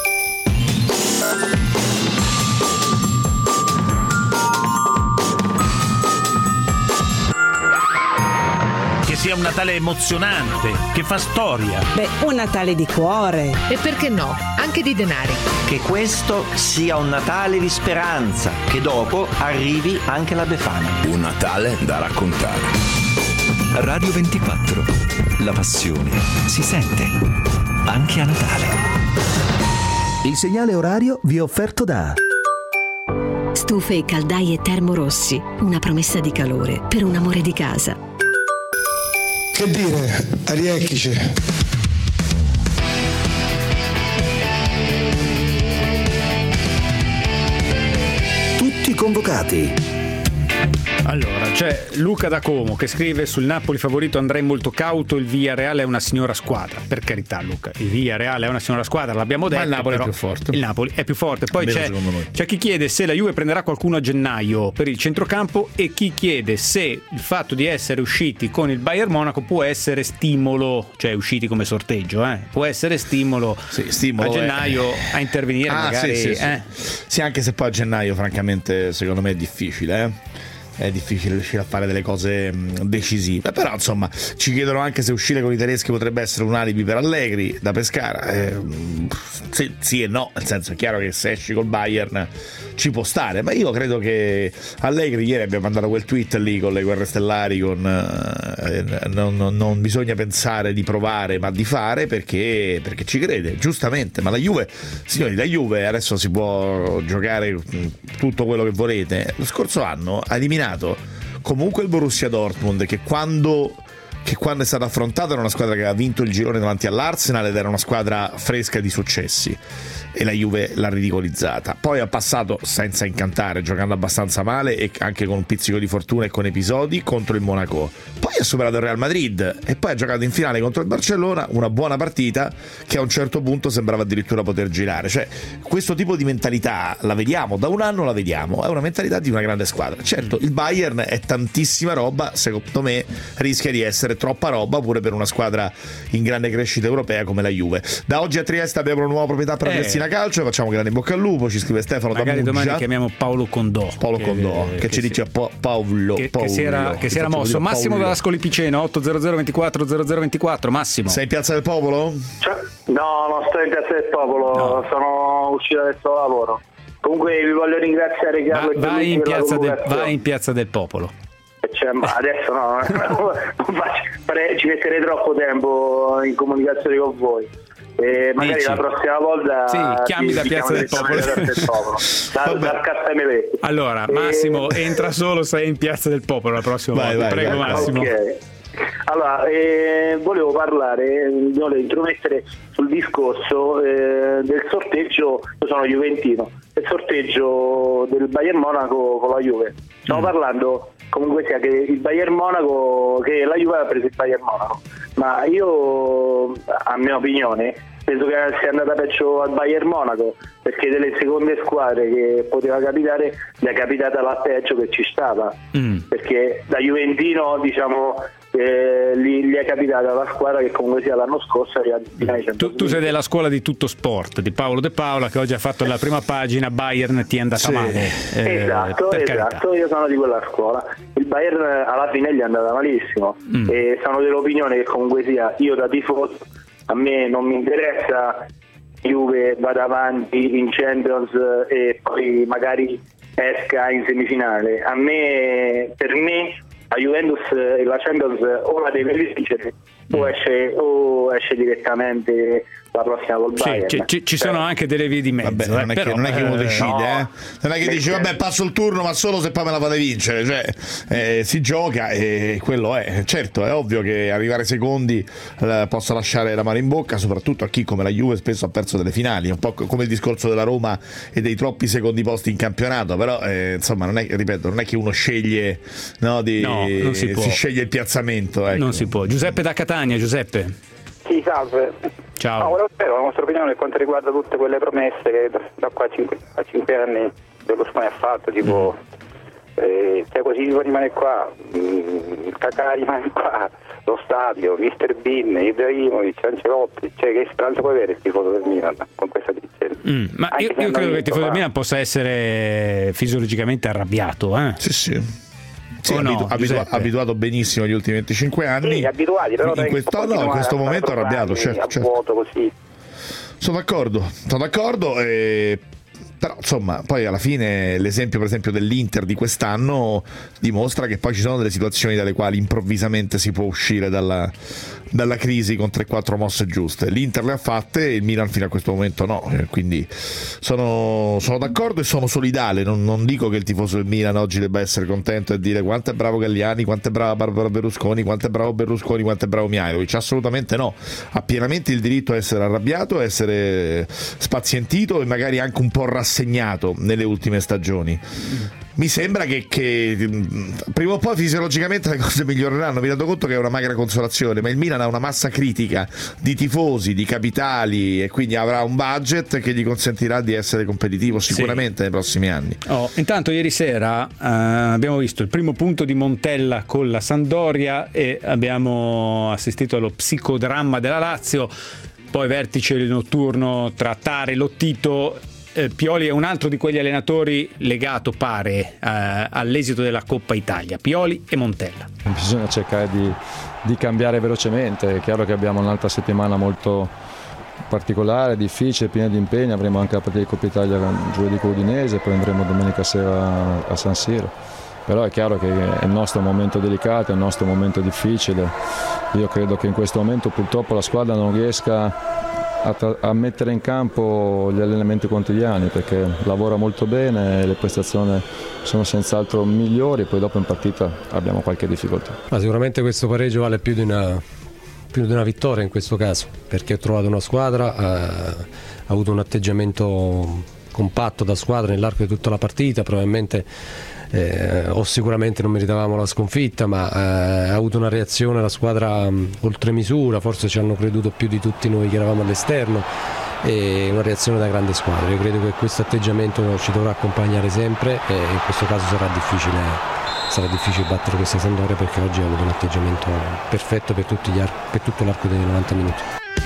V: Che sia un Natale emozionante, che fa storia.
W: Beh, un Natale di cuore.
X: E perché no, anche di denari.
Y: Che questo sia un Natale di speranza, che dopo arrivi anche la Befana.
C: Un Natale da raccontare. Radio ventiquattro. La passione si sente anche a Natale. Il segnale orario vi è offerto da
Z: Stufe e caldaie Termorossi, una promessa di calore per un amore di casa.
U: Che dire, rieccoci.
C: Tutti convocati.
D: Allora, c'è Luca da Como che scrive: sul Napoli favorito andrei molto cauto, il Villarreal è una signora squadra. Per carità Luca, il Villarreal è una signora squadra, l'abbiamo detto.
F: Ma il Napoli
D: però
F: è più forte.
D: Il Napoli è più forte. Poi c'è,
F: c'è,
D: c'è chi chiede se la Juve prenderà qualcuno a gennaio per il centrocampo, e chi chiede se il fatto di essere usciti con il Bayern Monaco può essere stimolo, cioè usciti come sorteggio, eh? può essere stimolo,
F: sì, stimolo
D: a gennaio
F: è...
D: a intervenire
F: ah,
D: magari.
F: Sì, sì,
D: eh?
F: sì. sì, anche se poi a gennaio francamente secondo me è difficile, eh? È difficile riuscire a fare delle cose decisive, però insomma ci chiedono anche se uscire con i tedeschi potrebbe essere un alibi per Allegri da Pescara. eh, sì, sì e no, nel senso è chiaro che se esci col Bayern ci può stare, ma io credo che Allegri, ieri abbiamo mandato quel tweet lì con le guerre stellari, con eh, non, non, non bisogna pensare di provare ma di fare, perché, perché ci crede, giustamente. Ma la Juve, signori, la Juve adesso si può giocare tutto quello che volete. Lo scorso anno ha eliminato comunque il Borussia Dortmund, che quando che quando è stata affrontata era una squadra che aveva vinto il girone davanti all'Arsenal ed era una squadra fresca di successi, e la Juve l'ha ridicolizzata. Poi ha passato senza incantare, giocando abbastanza male e anche con un pizzico di fortuna e con episodi, contro il Monaco. Poi ha superato il Real Madrid e poi ha giocato in finale contro il Barcellona, una buona partita che a un certo punto sembrava addirittura poter girare. Cioè questo tipo di mentalità la vediamo, da un anno la vediamo, è una mentalità di una grande squadra. Certo, il Bayern è tantissima roba, secondo me rischia di essere troppa roba pure per una squadra in grande crescita europea come la Juve. Da oggi a Trieste abbiamo una nuova proprietà per la Messina Calcio, facciamo grande in bocca al lupo. Ci scrive Stefano da
D: magari
F: Muggia.
D: domani chiamiamo Paolo Condò
F: Paolo
D: che,
F: Condò che, che ci si, dice pa- Paolo
D: che,
F: Paolo,
D: che si era, che si era mosso. Massimo
F: Paolo.
D: Dall'Ascoli Piceno otto zero zero ventiquattro zero zero ventiquattro. Massimo,
F: sei in Piazza del Popolo?
N: Cioè, no, non sto in Piazza del Popolo, no. Sono uscito adesso da lavoro. Comunque vi voglio ringraziare Carlo.
D: Va, vai, in piazza del, vai in Piazza del Popolo.
N: Cioè, ma adesso no, non faccio, ci metterei troppo tempo in comunicazione con voi. E magari
D: Dici.
N: La prossima volta
D: sì, chiami da Piazza del Popolo,
N: del Popolo. Da, dal Castameletti.
D: Allora
N: e...
D: Massimo entra solo se è in Piazza del Popolo la prossima
F: vai,
D: volta.
F: vai,
D: Prego
F: vai,
D: Massimo.
N: Ok. Allora, eh, volevo parlare, volevo intromettere sul discorso eh, del sorteggio. Io sono juventino, del sorteggio del Bayern Monaco con la Juve. Stiamo mm. parlando comunque sia che il Bayern Monaco, che la Juve ha preso il Bayern Monaco, ma io, a mia opinione, penso che sia andata peggio al Bayern Monaco, perché delle seconde squadre che poteva capitare gli è capitata la peggio che ci stava, mm. perché da Juventino diciamo eh, gli, gli è capitata la squadra che comunque sia l'anno scorso mm.
D: tu, tu sei della scuola di Tutto Sport di Paolo De Paola, che oggi ha fatto la prima pagina Bayern ti è andata sì. male,
N: eh, esatto, esatto, io sono di quella scuola. Il Bayern alla fine gli è andata malissimo mm. e sono dell'opinione che comunque sia, io da tifoso, a me non mi interessa Juve vada avanti in Champions e poi magari esca in semifinale. A me, per me, la Juventus e la Champions o la deve vincere o esce, o esce direttamente la prossima col Bayern.
D: Sì, ci, ci sono anche delle vie di mezzo.
F: Vabbè, non, è
D: eh, però,
F: che, non è che uno decide,
N: no,
F: eh. non è che dici vabbè passo il turno ma solo se poi me la fate vincere, cioè eh, si gioca e quello è. Certo, è ovvio che arrivare secondi eh, possa lasciare la mano in bocca, soprattutto a chi come la Juve spesso ha perso delle finali, un po' come il discorso della Roma e dei troppi secondi posti in campionato, però eh, insomma non è, ripeto, non è che uno sceglie, no, di,
D: no, non si,
F: si sceglie il piazzamento, ecco.
D: Non si può. Giuseppe da Catania, Giuseppe.
A: Sì, salve.
D: Ciao.
A: No, volevo sapere la vostra opinione per quanto riguarda tutte quelle promesse che da, da qua a cinque, a cinque anni Berlusconi ha fatto, tipo mm. eh, se così rimane qua, il Kakà rimane qua, lo stadio, mister Bean, Ibrahimovic, Ancelotti, cioè che speranza può avere il tifoso del Milan con questa dizione?
D: Mm, ma io, io credo che il tifoso del Milan possa essere fisiologicamente arrabbiato, eh?
F: Sì, sì. Sì,
D: oh no,
F: abitua- abituato benissimo negli ultimi venticinque anni.
A: Sì, abituati, però
F: in questo, no, in questo momento arrabbiato, certo, certo.
A: Così.
F: Sono d'accordo, sono d'accordo e... però insomma poi alla fine l'esempio per esempio dell'Inter di quest'anno dimostra che poi ci sono delle situazioni dalle quali improvvisamente si può uscire dalla, dalla crisi con tre quattro mosse giuste. L'Inter le ha fatte e il Milan fino a questo momento no, quindi sono, sono d'accordo e sono solidale, non, non dico che il tifoso del Milan oggi debba essere contento e dire quanto è bravo Galliani, quanto è brava Barbara Berlusconi, quanto è bravo Berlusconi, quanto è bravo Mihajlovic, assolutamente no, ha pienamente il diritto a essere arrabbiato, a essere spazientito e magari anche un po' rassegnato nelle ultime stagioni. Mi sembra che, che prima o poi fisiologicamente le cose miglioreranno. Mi rendo conto che è una magra consolazione, ma il Milan ha una massa critica di tifosi, di capitali e quindi avrà un budget che gli consentirà di essere competitivo sicuramente sì. nei prossimi anni.
D: Oh, intanto ieri sera eh, abbiamo visto il primo punto di Montella con la Sampdoria e abbiamo assistito allo psicodramma della Lazio, poi vertice notturno tra Tare e Lottito. Pioli è un altro di quegli allenatori legato, pare, eh, all'esito della Coppa Italia. Pioli e Montella.
B: Bisogna cercare di, di cambiare velocemente. È chiaro che abbiamo un'altra settimana molto particolare, difficile, piena di impegni. Avremo anche la partita di Coppa Italia giovedì con Udinese, poi andremo domenica sera a San Siro. Però è chiaro che è il nostro momento delicato, è il nostro momento difficile. Io credo che in questo momento purtroppo la squadra non riesca A, tra- a mettere in campo gli allenamenti quotidiani, perché lavora molto bene, le prestazioni sono senz'altro migliori, poi dopo in partita abbiamo qualche difficoltà.
E: Ma sicuramente questo pareggio vale più di una, più di una vittoria in questo caso, perché ho trovato una squadra, ha, ha avuto un atteggiamento compatto da squadra nell'arco di tutta la partita, probabilmente eh, o sicuramente non meritavamo la sconfitta, ma eh, ha avuto una reazione la squadra mh, oltre misura, forse ci hanno creduto più di tutti noi che eravamo all'esterno, e una reazione da grande squadra. Io credo che questo atteggiamento ci dovrà accompagnare sempre e in questo caso sarà difficile, sarà difficile battere questa Sampdoria, perché oggi ha avuto un atteggiamento perfetto per, tutti gli ar- per tutto l'arco dei novanta minuti.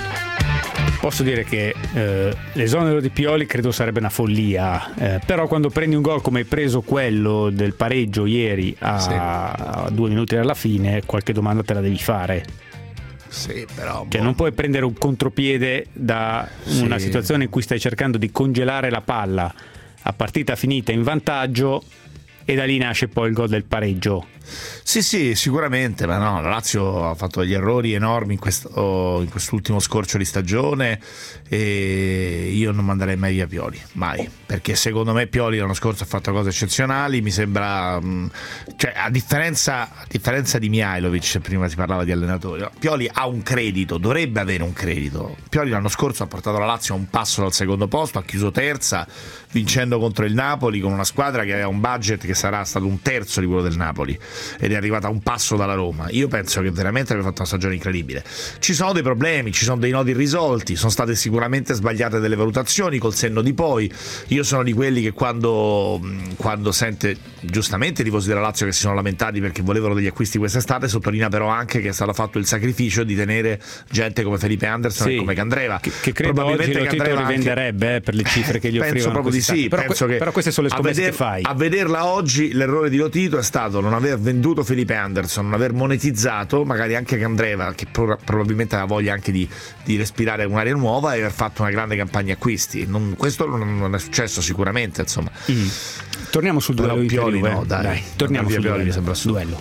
D: Posso dire che eh, l'esonero di Pioli credo sarebbe una follia, eh, però quando prendi un gol come hai preso quello del pareggio ieri a, sì. a due minuti dalla fine, qualche domanda te la devi fare.
F: Sì, però
D: cioè, non puoi prendere un contropiede da una sì. situazione in cui stai cercando di congelare la palla a partita finita in vantaggio e da lì nasce poi il gol del pareggio.
F: Sì, sì, sicuramente, ma no, la Lazio ha fatto degli errori enormi in, questo, in quest'ultimo scorcio di stagione e io non manderei mai via Pioli, mai, perché secondo me Pioli l'anno scorso ha fatto cose eccezionali, mi sembra, cioè a differenza, a differenza di Mihajlovic, prima si parlava di allenatori, Pioli ha un credito, dovrebbe avere un credito. Pioli l'anno scorso ha portato la Lazio a un passo dal secondo posto, ha chiuso terza, vincendo contro il Napoli con una squadra che aveva un budget che che sarà stato un terzo di quello del Napoli ed è arrivata a un passo dalla Roma. Io penso che veramente abbia fatto una stagione incredibile. Ci sono dei problemi, ci sono dei nodi irrisolti, sono state sicuramente sbagliate delle valutazioni col senno di poi. Io sono di quelli che quando, quando sente giustamente i tifosi della Lazio che si sono lamentati perché volevano degli acquisti quest'estate, sottolinea però anche che è stato fatto il sacrificio di tenere gente come Felipe Anderson
D: sì,
F: e come Candreva,
D: che, che credo probabilmente oggi Candreva lo rivenderebbe anche, eh, per le cifre che gli offrivano.
F: Penso proprio di sì,
D: però,
F: penso che
D: però queste sono le scommesse
F: veder,
D: che fai.
F: A vederla oggi l'errore di Lotito è stato non aver venduto Felipe Anderson, non aver monetizzato magari anche Candreva, che pro- probabilmente aveva voglia anche di, di respirare un'area nuova, e aver fatto una grande campagna acquisti. Non, questo non, non è successo sicuramente, insomma.
D: Mm. Torniamo sul duello di
F: Pioli,
D: Juve.
F: no, dai.
D: dai. Torniamo sul
F: Pioli,
D: duello.
F: mi sembra
D: duello.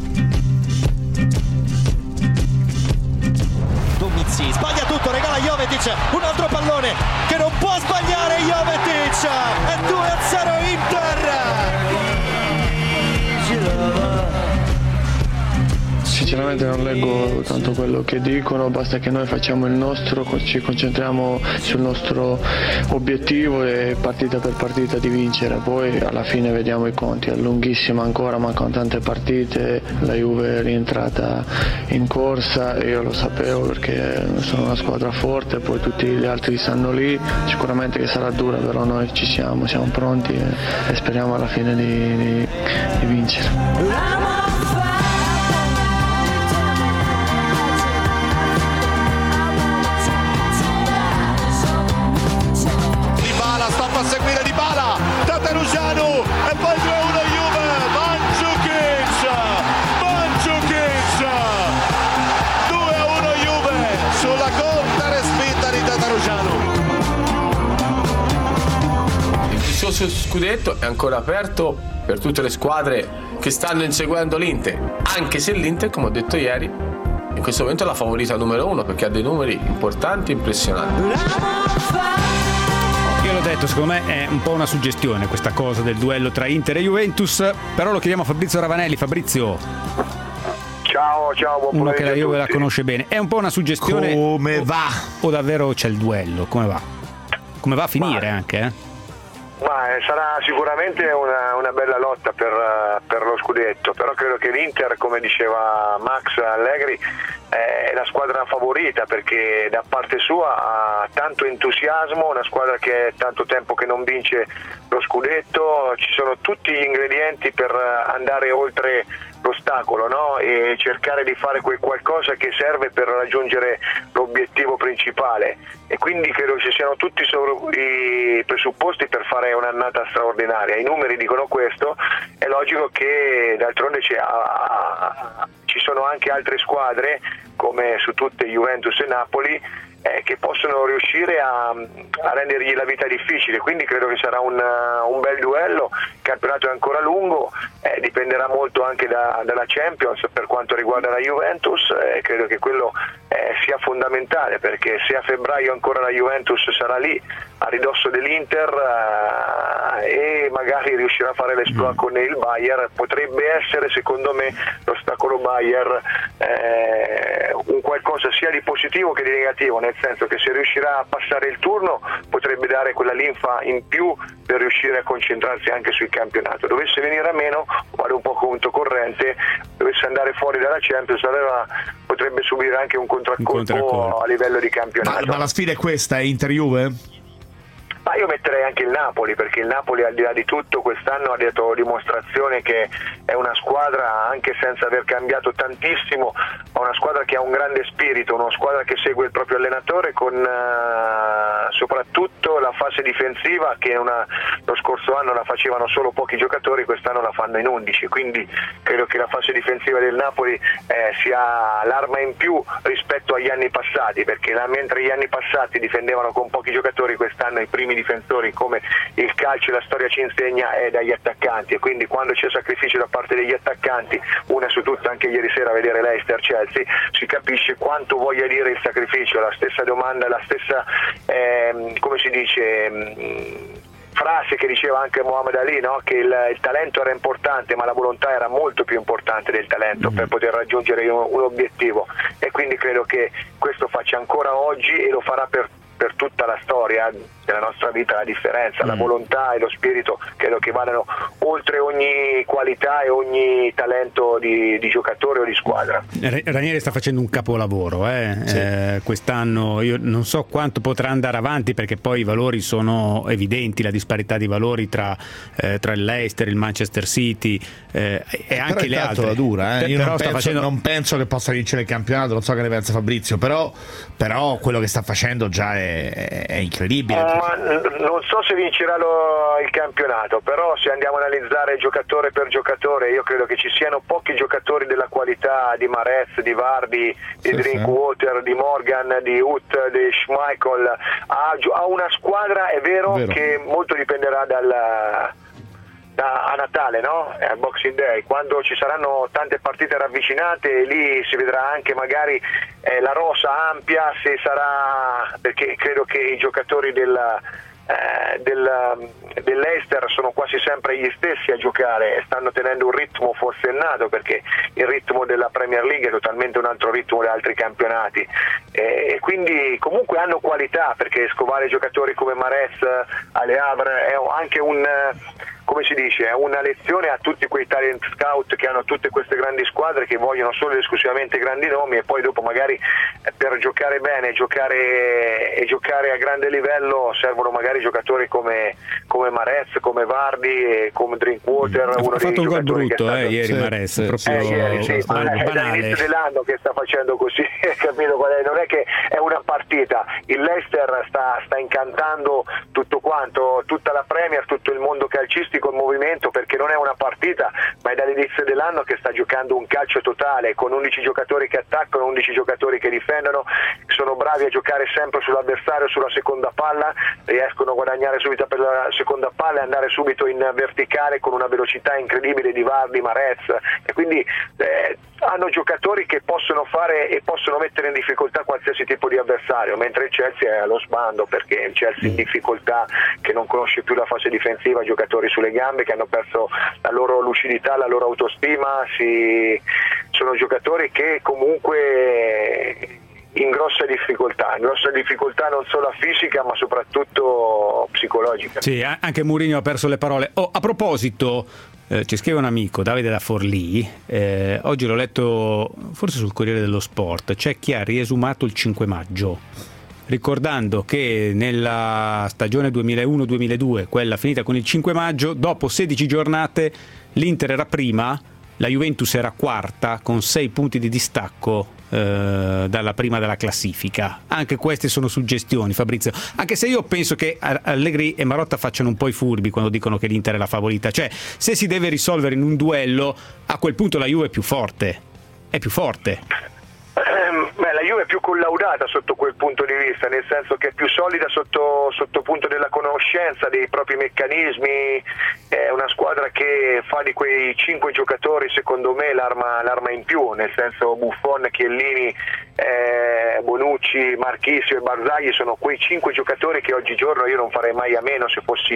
G: Domizzi sbaglia tutto, regala Jovetic, un altro pallone che non può sbagliare Jovetic, è due a zero Inter.
I: Sinceramente non leggo tanto quello che dicono, basta che noi facciamo il nostro, ci concentriamo sul nostro obiettivo e partita per partita di vincere, poi alla fine vediamo i conti. È lunghissima ancora, mancano tante partite, la Juve è rientrata in corsa, io lo sapevo perché sono una squadra forte, poi tutti gli altri stanno lì, sicuramente che sarà dura, però noi ci siamo, siamo pronti e, e speriamo alla fine di, di, di vincere.
G: A seguire Dybala, Tatarusanu e poi due a uno Juve, Mandžukić, Mandžukić, due a uno Juve sulla corta respinta di Tatarusanu.
J: Il discorso scudetto è ancora aperto per tutte le squadre che stanno inseguendo l'Inter, anche se l'Inter, come ho detto ieri, in questo momento è la favorita numero uno perché ha dei numeri importanti e impressionanti.
D: Io l'ho detto, secondo me è un po' una suggestione questa cosa del duello tra Inter e Juventus, però lo chiediamo a Fabrizio Ravanelli. Fabrizio,
K: ciao, ciao, buon
D: uno che la Juve la conosce bene, è un po' una suggestione?
F: Come va?
D: O, o davvero c'è il duello? Come va? Come va a finire? Ma, anche eh?
K: ma sarà sicuramente una, una bella lotta per, per lo scudetto, però credo che l'Inter, come diceva Max Allegri, è la squadra favorita perché da parte sua ha tanto entusiasmo, una squadra che è tanto tempo che non vince lo scudetto, ci sono tutti gli ingredienti per andare oltre l'ostacolo, no? E cercare di fare quel qualcosa che serve per raggiungere l'obiettivo principale, e quindi credo ci siano tutti i presupposti per fare un'annata straordinaria. I numeri dicono questo, è logico che d'altronde c'è, a, a, ci sono anche altre squadre come su tutte Juventus e Napoli eh, che possono riuscire a, a rendergli la vita difficile, quindi credo che sarà un, un bel duello. Il campionato è ancora lungo, eh, dipenderà molto anche da, dalla Champions per quanto riguarda la Juventus, eh, credo che quello eh, sia fondamentale, perché se a febbraio ancora la Juventus sarà lì a ridosso dell'Inter eh, e magari riuscirà a fare l'esploit con il Bayern, potrebbe essere secondo me l'ostacolo Bayern eh, un qualcosa sia di positivo che di negativo, nel senso che se riuscirà a passare il turno potrebbe dare quella linfa in più per riuscire a concentrarsi anche sul campionato. Dovesse venire a meno, vale un po' controcorrente, dovesse andare fuori dalla Champions, allora potrebbe subire anche un contraccolpo, un contraccolpo a livello di campionato.
F: Ma, ma la sfida è questa, è Inter-Juve?
K: Ma io metterei anche il Napoli, perché il Napoli al di là di tutto quest'anno ha dato dimostrazione che è una squadra, anche senza aver cambiato tantissimo, ma una squadra che ha un grande spirito, una squadra che segue il proprio allenatore con uh, soprattutto la fase difensiva che una, lo scorso anno la facevano solo pochi giocatori, quest'anno la fanno in undici, quindi credo che la fase difensiva del Napoli eh, sia l'arma in più rispetto agli anni passati, perché la, mentre gli anni passati difendevano con pochi giocatori, quest'anno i primi difensori, come il calcio e la storia ci insegna, è dagli attaccanti, e quindi quando c'è sacrificio da parte degli attaccanti, una su tutte anche ieri sera a vedere Leicester-Chelsea, si capisce quanto voglia dire il sacrificio. La stessa domanda, la stessa ehm, come si dice mh, frase che diceva anche Muhammad Ali, no? Che il, il talento era importante ma la volontà era molto più importante del talento mm. per poter raggiungere un, un obiettivo, e quindi credo che questo faccia ancora oggi e lo farà per per tutta la storia della nostra vita la differenza, mm. la volontà e lo spirito credo che vadano oltre ogni qualità e ogni talento di, di giocatore o di squadra.
D: Ranieri sta facendo un capolavoro eh? Sì. Eh, quest'anno, io non so quanto potrà andare avanti perché poi i valori sono evidenti, la disparità di valori tra, eh, tra il Leicester, il Manchester City eh, e anche le altre.
F: La dura, eh? Io
D: però
F: non, penso,
D: facendo...
F: non penso che possa vincere il campionato, non so che ne pensa Fabrizio, però, però quello che sta facendo già è, è incredibile.
K: Ma non so se vincerà lo, il campionato, però se andiamo a analizzare giocatore per giocatore io credo che ci siano pochi giocatori della qualità di Mahrez, di Vardy, di sì, Drinkwater, sì. di Morgan, di Hutt, di Schmeichel. Ha, ha una squadra, è vero, vero che molto dipenderà dal a Natale, no? Al Boxing Day, quando ci saranno tante partite ravvicinate, lì si vedrà anche magari eh, la rosa ampia, se sarà, perché credo che i giocatori del, eh, del, dell'Eister sono quasi sempre gli stessi a giocare e stanno tenendo un ritmo forsennato, perché il ritmo della Premier League è totalmente un altro ritmo di altri campionati e, e quindi comunque hanno qualità, perché scovare giocatori come Mahrez, Ale Havre è anche un, come si dice, è una lezione a tutti quei talent scout che hanno tutte queste grandi squadre, che vogliono solo ed esclusivamente grandi nomi e poi dopo magari per giocare bene giocare, e giocare a grande livello servono magari giocatori come, come Mahrez, come Vardy e come Drinkwater.
D: Ha
K: uno
D: fatto un gol brutto
K: stato...
D: eh, ieri
K: sì,
D: Mahrez,
K: sì,
D: proprio
K: eh, ieri, sì, ma è
D: banale.
K: dall'inizio dell'anno che sta facendo così, capito qual è? Non è che è una partita, il Leicester sta, sta incantando tutto quanto, tutta la Premier, tutto il mondo calcistico, il movimento, perché non è una partita, ma è dall'inizio dell'anno che sta giocando un calcio totale, con undici giocatori che attaccano, undici giocatori che difendono, sono bravi a giocare sempre sull'avversario, sulla seconda palla, riescono a guadagnare subito per la seconda palla e andare subito in verticale con una velocità incredibile di Vardy, Mahrez, e quindi eh, hanno giocatori che possono fare e possono mettere in difficoltà qualsiasi tipo di avversario, mentre il Chelsea è allo sbando, perché il Chelsea in difficoltà, che non conosce più la fase difensiva, giocatori sulle gambe che hanno perso la loro lucidità, la loro autostima, si... sono giocatori che comunque in grossa difficoltà, in grossa difficoltà non solo fisica ma soprattutto psicologica.
D: Sì, anche Mourinho ha perso le parole. Oh, a proposito, eh, ci scrive un amico, Davide da Forlì, eh, oggi l'ho letto forse sul Corriere dello Sport, c'è chi ha riesumato il cinque maggio, ricordando che nella stagione duemilauno duemiladue, quella finita con il cinque maggio, dopo sedici giornate l'Inter era prima, la Juventus era quarta con sei punti di distacco eh, dalla prima della classifica. Anche queste sono suggestioni, Fabrizio, anche se io penso che Allegri e Marotta facciano un po' i furbi quando dicono che l'Inter è la favorita, cioè se si deve risolvere in un duello, a quel punto la Juve è più forte, è più forte.
K: Beh, la Juve è più collaudata sotto quel punto di vista, nel senso che è più solida sotto, sotto punto della conoscenza dei propri meccanismi, è una squadra che fa di quei cinque giocatori secondo me l'arma, l'arma in più, nel senso Buffon, Chiellini, eh, Bonucci, Marchisio e Barzagli sono quei cinque giocatori che oggigiorno io non farei mai a meno se fossi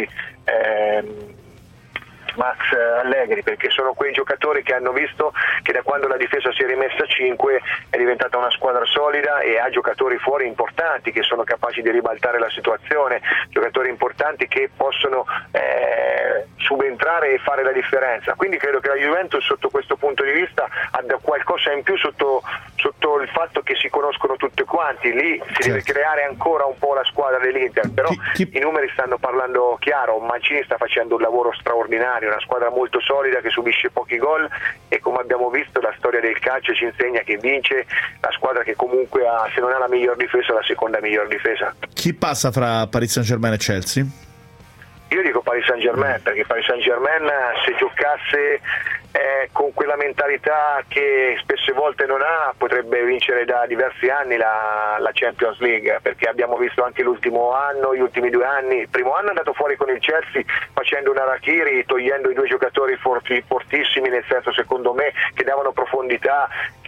K: eh, Max Allegri, perché sono quei giocatori che hanno visto che da quando la difesa si è rimessa a cinque è diventata una squadra solida e ha giocatori fuori importanti che sono capaci di ribaltare la situazione, giocatori importanti che possono eh, subentrare e fare la differenza. Quindi credo che la Juventus sotto questo punto di vista abbia qualcosa in più sotto, sotto il fatto che si conoscono tutti quanti, lì si certo. deve creare ancora un po' la squadra dell'Inter, però chi, chi... i numeri stanno parlando chiaro, Mancini sta facendo un lavoro straordinario, una squadra molto solida che subisce pochi gol e come abbiamo visto la storia del calcio ci insegna che vince la squadra che comunque ha, se non ha la miglior difesa, la seconda miglior difesa.
F: Chi passa fra Paris Saint-Germain e Chelsea?
K: Io dico Paris Saint-Germain, perché Paris Saint-Germain se giocasse eh, con quella mentalità che spesse volte non ha, potrebbe vincere da diversi anni la, la Champions League, perché abbiamo visto anche l'ultimo anno, gli ultimi due anni, il primo anno è andato fuori con il Chelsea facendo una Harakiri, togliendo i due giocatori forti, fortissimi, nel senso secondo me che davano profondità,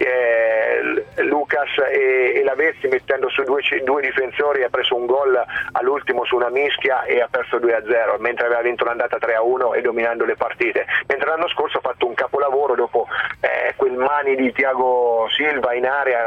K: che Lucas e, e Lavezzi mettendo su due, due difensori ha preso un gol all'ultimo su una mischia e ha perso due a zero. eh, mentre aveva vinto l'andata tre a uno e dominando le partite, mentre l'anno scorso ha fatto un capolavoro dopo eh, quel mani di Thiago Silva in area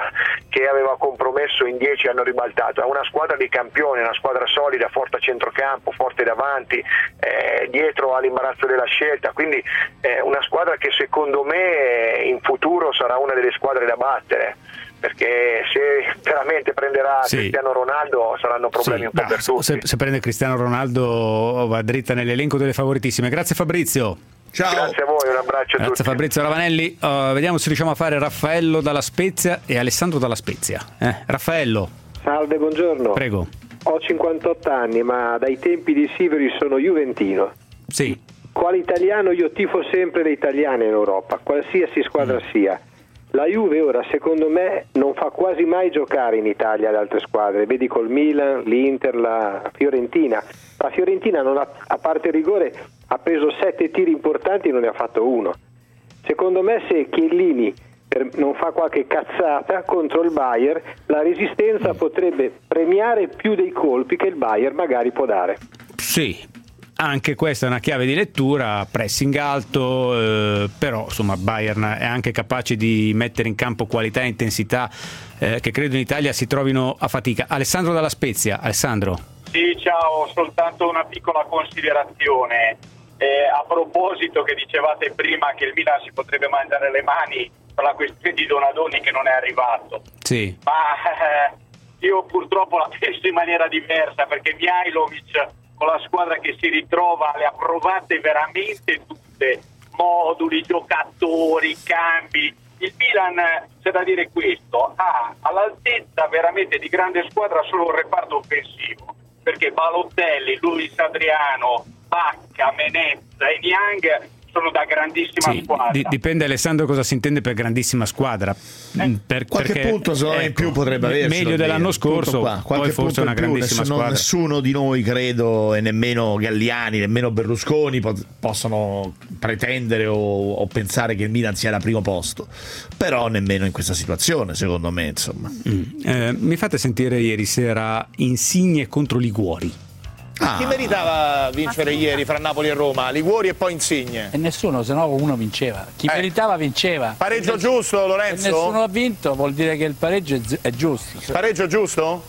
K: che aveva compromesso in dieci, hanno ribaltato. È una squadra di campioni, una squadra solida, forte a centrocampo, forte davanti, eh, dietro all'imbarazzo della scelta, quindi è una squadra che secondo me in futuro sarà una delle squadre da battere, perché se veramente prenderà sì. Cristiano Ronaldo saranno problemi sì, un po' per tutti.
D: Se, se prende Cristiano Ronaldo va dritta nell'elenco delle favoritissime. Grazie Fabrizio.
K: Ciao. Grazie a voi, un abbraccio a
D: Grazie
K: tutti.
D: Fabrizio Ravanelli. Uh, vediamo se riusciamo a fare Raffaello dalla Spezia e Alessandro dalla Spezia. Eh, Raffaello.
L: Salve, buongiorno.
D: Prego.
L: Ho cinquantotto anni, ma dai tempi di Siveri sono juventino.
D: Sì.
L: Quale italiano io tifo sempre le italiane in Europa, qualsiasi squadra mm. sia. La Juve ora secondo me non fa quasi mai giocare in Italia le altre squadre, vedi col Milan, l'Inter, la Fiorentina. La Fiorentina non ha, a parte il rigore ha preso sette tiri importanti e non ne ha fatto uno. Secondo me se Chiellini per, non fa qualche cazzata contro il Bayern, la resistenza potrebbe premiare più dei colpi che il Bayern magari può dare.
D: Sì. Anche questa è una chiave di lettura, pressing alto, eh, però insomma Bayern è anche capace di mettere in campo qualità e intensità eh, che credo in Italia si trovino a fatica. Alessandro dalla Spezia. Alessandro.
M: Sì, ciao, soltanto una piccola considerazione. Eh, a proposito che dicevate prima che il Milan si potrebbe mangiare le mani per la questione di Donadoni che non è arrivato.
D: Sì.
M: Ma eh, io purtroppo la penso in maniera diversa, perché Mihajlovic con la squadra che si ritrova le ha provate veramente tutte, moduli, giocatori, cambi. Il Milan, c'è da dire questo, ha all'altezza veramente di grande squadra solo un reparto offensivo, perché Balotelli, Luis Adriano, Bacca, Menezza e Niang sono da grandissima
D: sì,
M: squadra.
D: Di, dipende Alessandro cosa si intende per grandissima squadra.
F: Eh,
D: per,
F: qualche
D: perché,
F: punto secondo me
D: ecco,
F: in più potrebbe averci
D: meglio dell'anno scorso,
F: qua.
D: Poi forse una grandissima
F: nessuno,
D: squadra.
F: Nessuno di noi credo, e nemmeno Galliani, nemmeno Berlusconi po- possono pretendere o, o pensare che il Milan sia al primo posto, però nemmeno in questa situazione secondo me insomma.
D: Mm. Eh, mi fate sentire ieri sera Insigne contro Liguori.
O: Ah. Chi meritava vincere ah, ieri fra Napoli e Roma? Liguori e poi Insigne?
P: E nessuno, se no uno vinceva. Chi eh. meritava vinceva.
O: Pareggio giusto, Lorenzo?
P: Se nessuno ha vinto, vuol dire che il pareggio è giusto.
O: Pareggio giusto?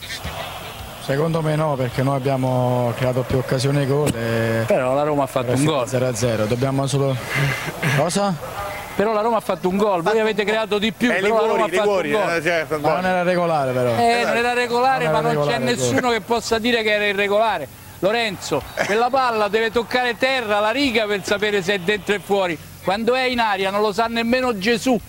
R: Secondo me no, perché noi abbiamo creato più occasioni di gol. E...
P: Però la Roma ha fatto un gol.
R: zero a zero, dobbiamo solo... Cosa?
P: Però la Roma ha fatto un gol, voi avete creato di più,
O: eh,
P: però
O: Liguri,
P: la Roma ha fatto
O: Liguri,
P: un gol.
O: Eh, certo,
R: ma non era regolare però.
P: Eh, non era regolare, non era ma regolare, non c'è nessuno che possa dire che era irregolare. Lorenzo, quella palla deve toccare terra, la riga, per sapere se è dentro e fuori. Quando è in aria non lo sa nemmeno Gesù.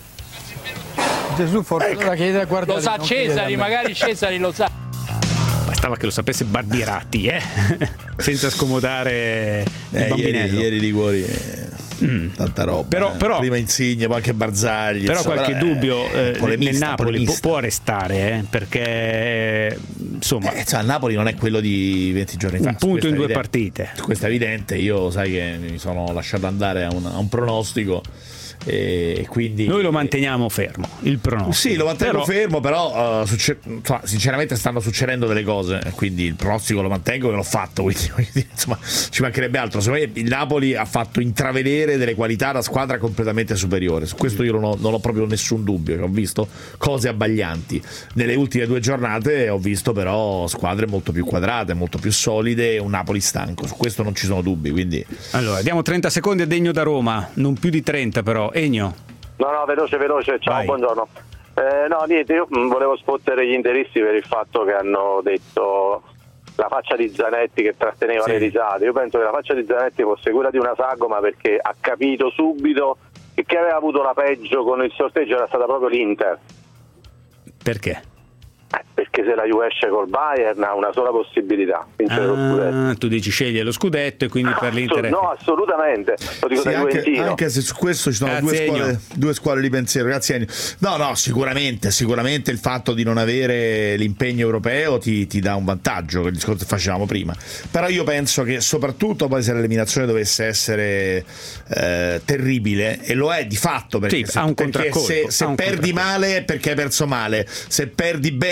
R: Gesù forse
P: ecco.
R: chiede a guardare.
P: Lo sa Cesari, magari Cesari lo sa.
D: Bastava che lo sapesse Barbirati, eh? Senza scomodare il
F: eh,
D: bambinello.
F: Ieri, ieri Liguori... Eh... Mm. Tanta roba,
D: però,
F: eh.
D: però,
F: prima Insigne, poi anche Barzagli,
D: però
F: insomma,
D: qualche
F: eh,
D: dubbio eh, nel Napoli può, può restare eh, perché insomma
F: eh, cioè, il Napoli non è quello di venti giorni fa,
D: un punto in due
F: evidente.
D: partite,
F: questo è evidente. Io sai che mi sono lasciato andare a un, a un pronostico e quindi
D: noi lo manteniamo fermo il pronostico.
F: Sì, lo mantengo
D: però...
F: fermo, però uh, succe- sinceramente stanno succedendo delle cose, quindi il pronostico lo mantengo e l'ho fatto, quindi, quindi insomma ci mancherebbe altro. Secondo me il Napoli ha fatto intravedere delle qualità da squadra completamente superiore, su questo io non ho, non ho proprio nessun dubbio. Ho visto cose abbaglianti nelle ultime due giornate, ho visto però squadre molto più quadrate, molto più solide, un Napoli stanco, su questo non ci sono dubbi. Quindi
D: allora diamo trenta secondi a Degno da Roma, non più di trenta però. Egno.
S: No, no, veloce, veloce, ciao, vai. Buongiorno. Eh, no, niente, io volevo spottere gli interisti per il fatto che hanno detto la faccia di Zanetti che tratteneva sì. le risate. Io penso che la faccia di Zanetti fosse quella di una sagoma, perché ha capito subito che chi aveva avuto la peggio con il sorteggio era stata proprio l'Inter.
D: Perché?
S: Eh, perché se la Juve esce col Bayern ha una sola possibilità, vincere
D: ah,
S: lo scudetto.
D: Tu dici sceglie lo scudetto e quindi per l'Inter.
S: No, assolutamente. Lo dico
F: sì,
S: da
F: anche,
S: Juventino.
F: anche se su questo ci sono due scuole, due scuole di pensiero. Grazie Ennio. No, no, sicuramente, sicuramente il fatto di non avere l'impegno europeo ti, ti dà un vantaggio, che il discorso che facevamo prima. Però io penso che soprattutto poi se l'eliminazione dovesse essere eh, terribile, e lo è di fatto, perché
D: sì,
F: se,
D: ha un
F: perché se, se
D: un
F: perdi male perché hai perso male, se perdi bene vuol dire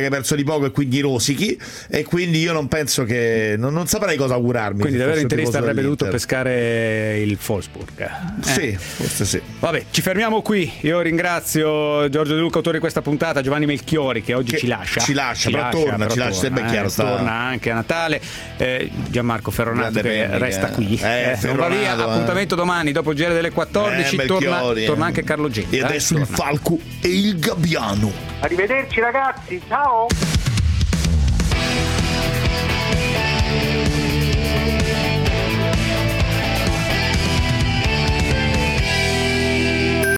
F: che hai perso di poco e quindi rosichi, e quindi io non penso che non, non saprei cosa augurarmi.
D: Quindi davvero interista avrebbe dovuto
F: dell'Inter.
D: pescare il Wolfsburg. Eh.
F: Sì, forse sì.
D: Vabbè, ci fermiamo qui. Io ringrazio Giorgio De Luca, autore di questa puntata, Giovanni Melchiori che oggi
F: Che
D: ci lascia.
F: ci lascia, però torna, ci lascia, sempre
D: eh,
F: chiaro, sta-
D: torna anche a Natale. Eh, Gianmarco Ferronato
F: Grande
D: che
F: Penny,
D: resta
F: eh.
D: qui.
F: Eh,
D: Eh, non va via.
F: Ferronato, eh.
D: Appuntamento domani dopo il giro delle quattordici.
F: Eh,
D: torna,
F: Melchiori,
D: torna
F: eh.
D: anche Carlo Genta.
F: E adesso il Falco e il Gabbiano.
M: Arrivederci ragazzi, ciao!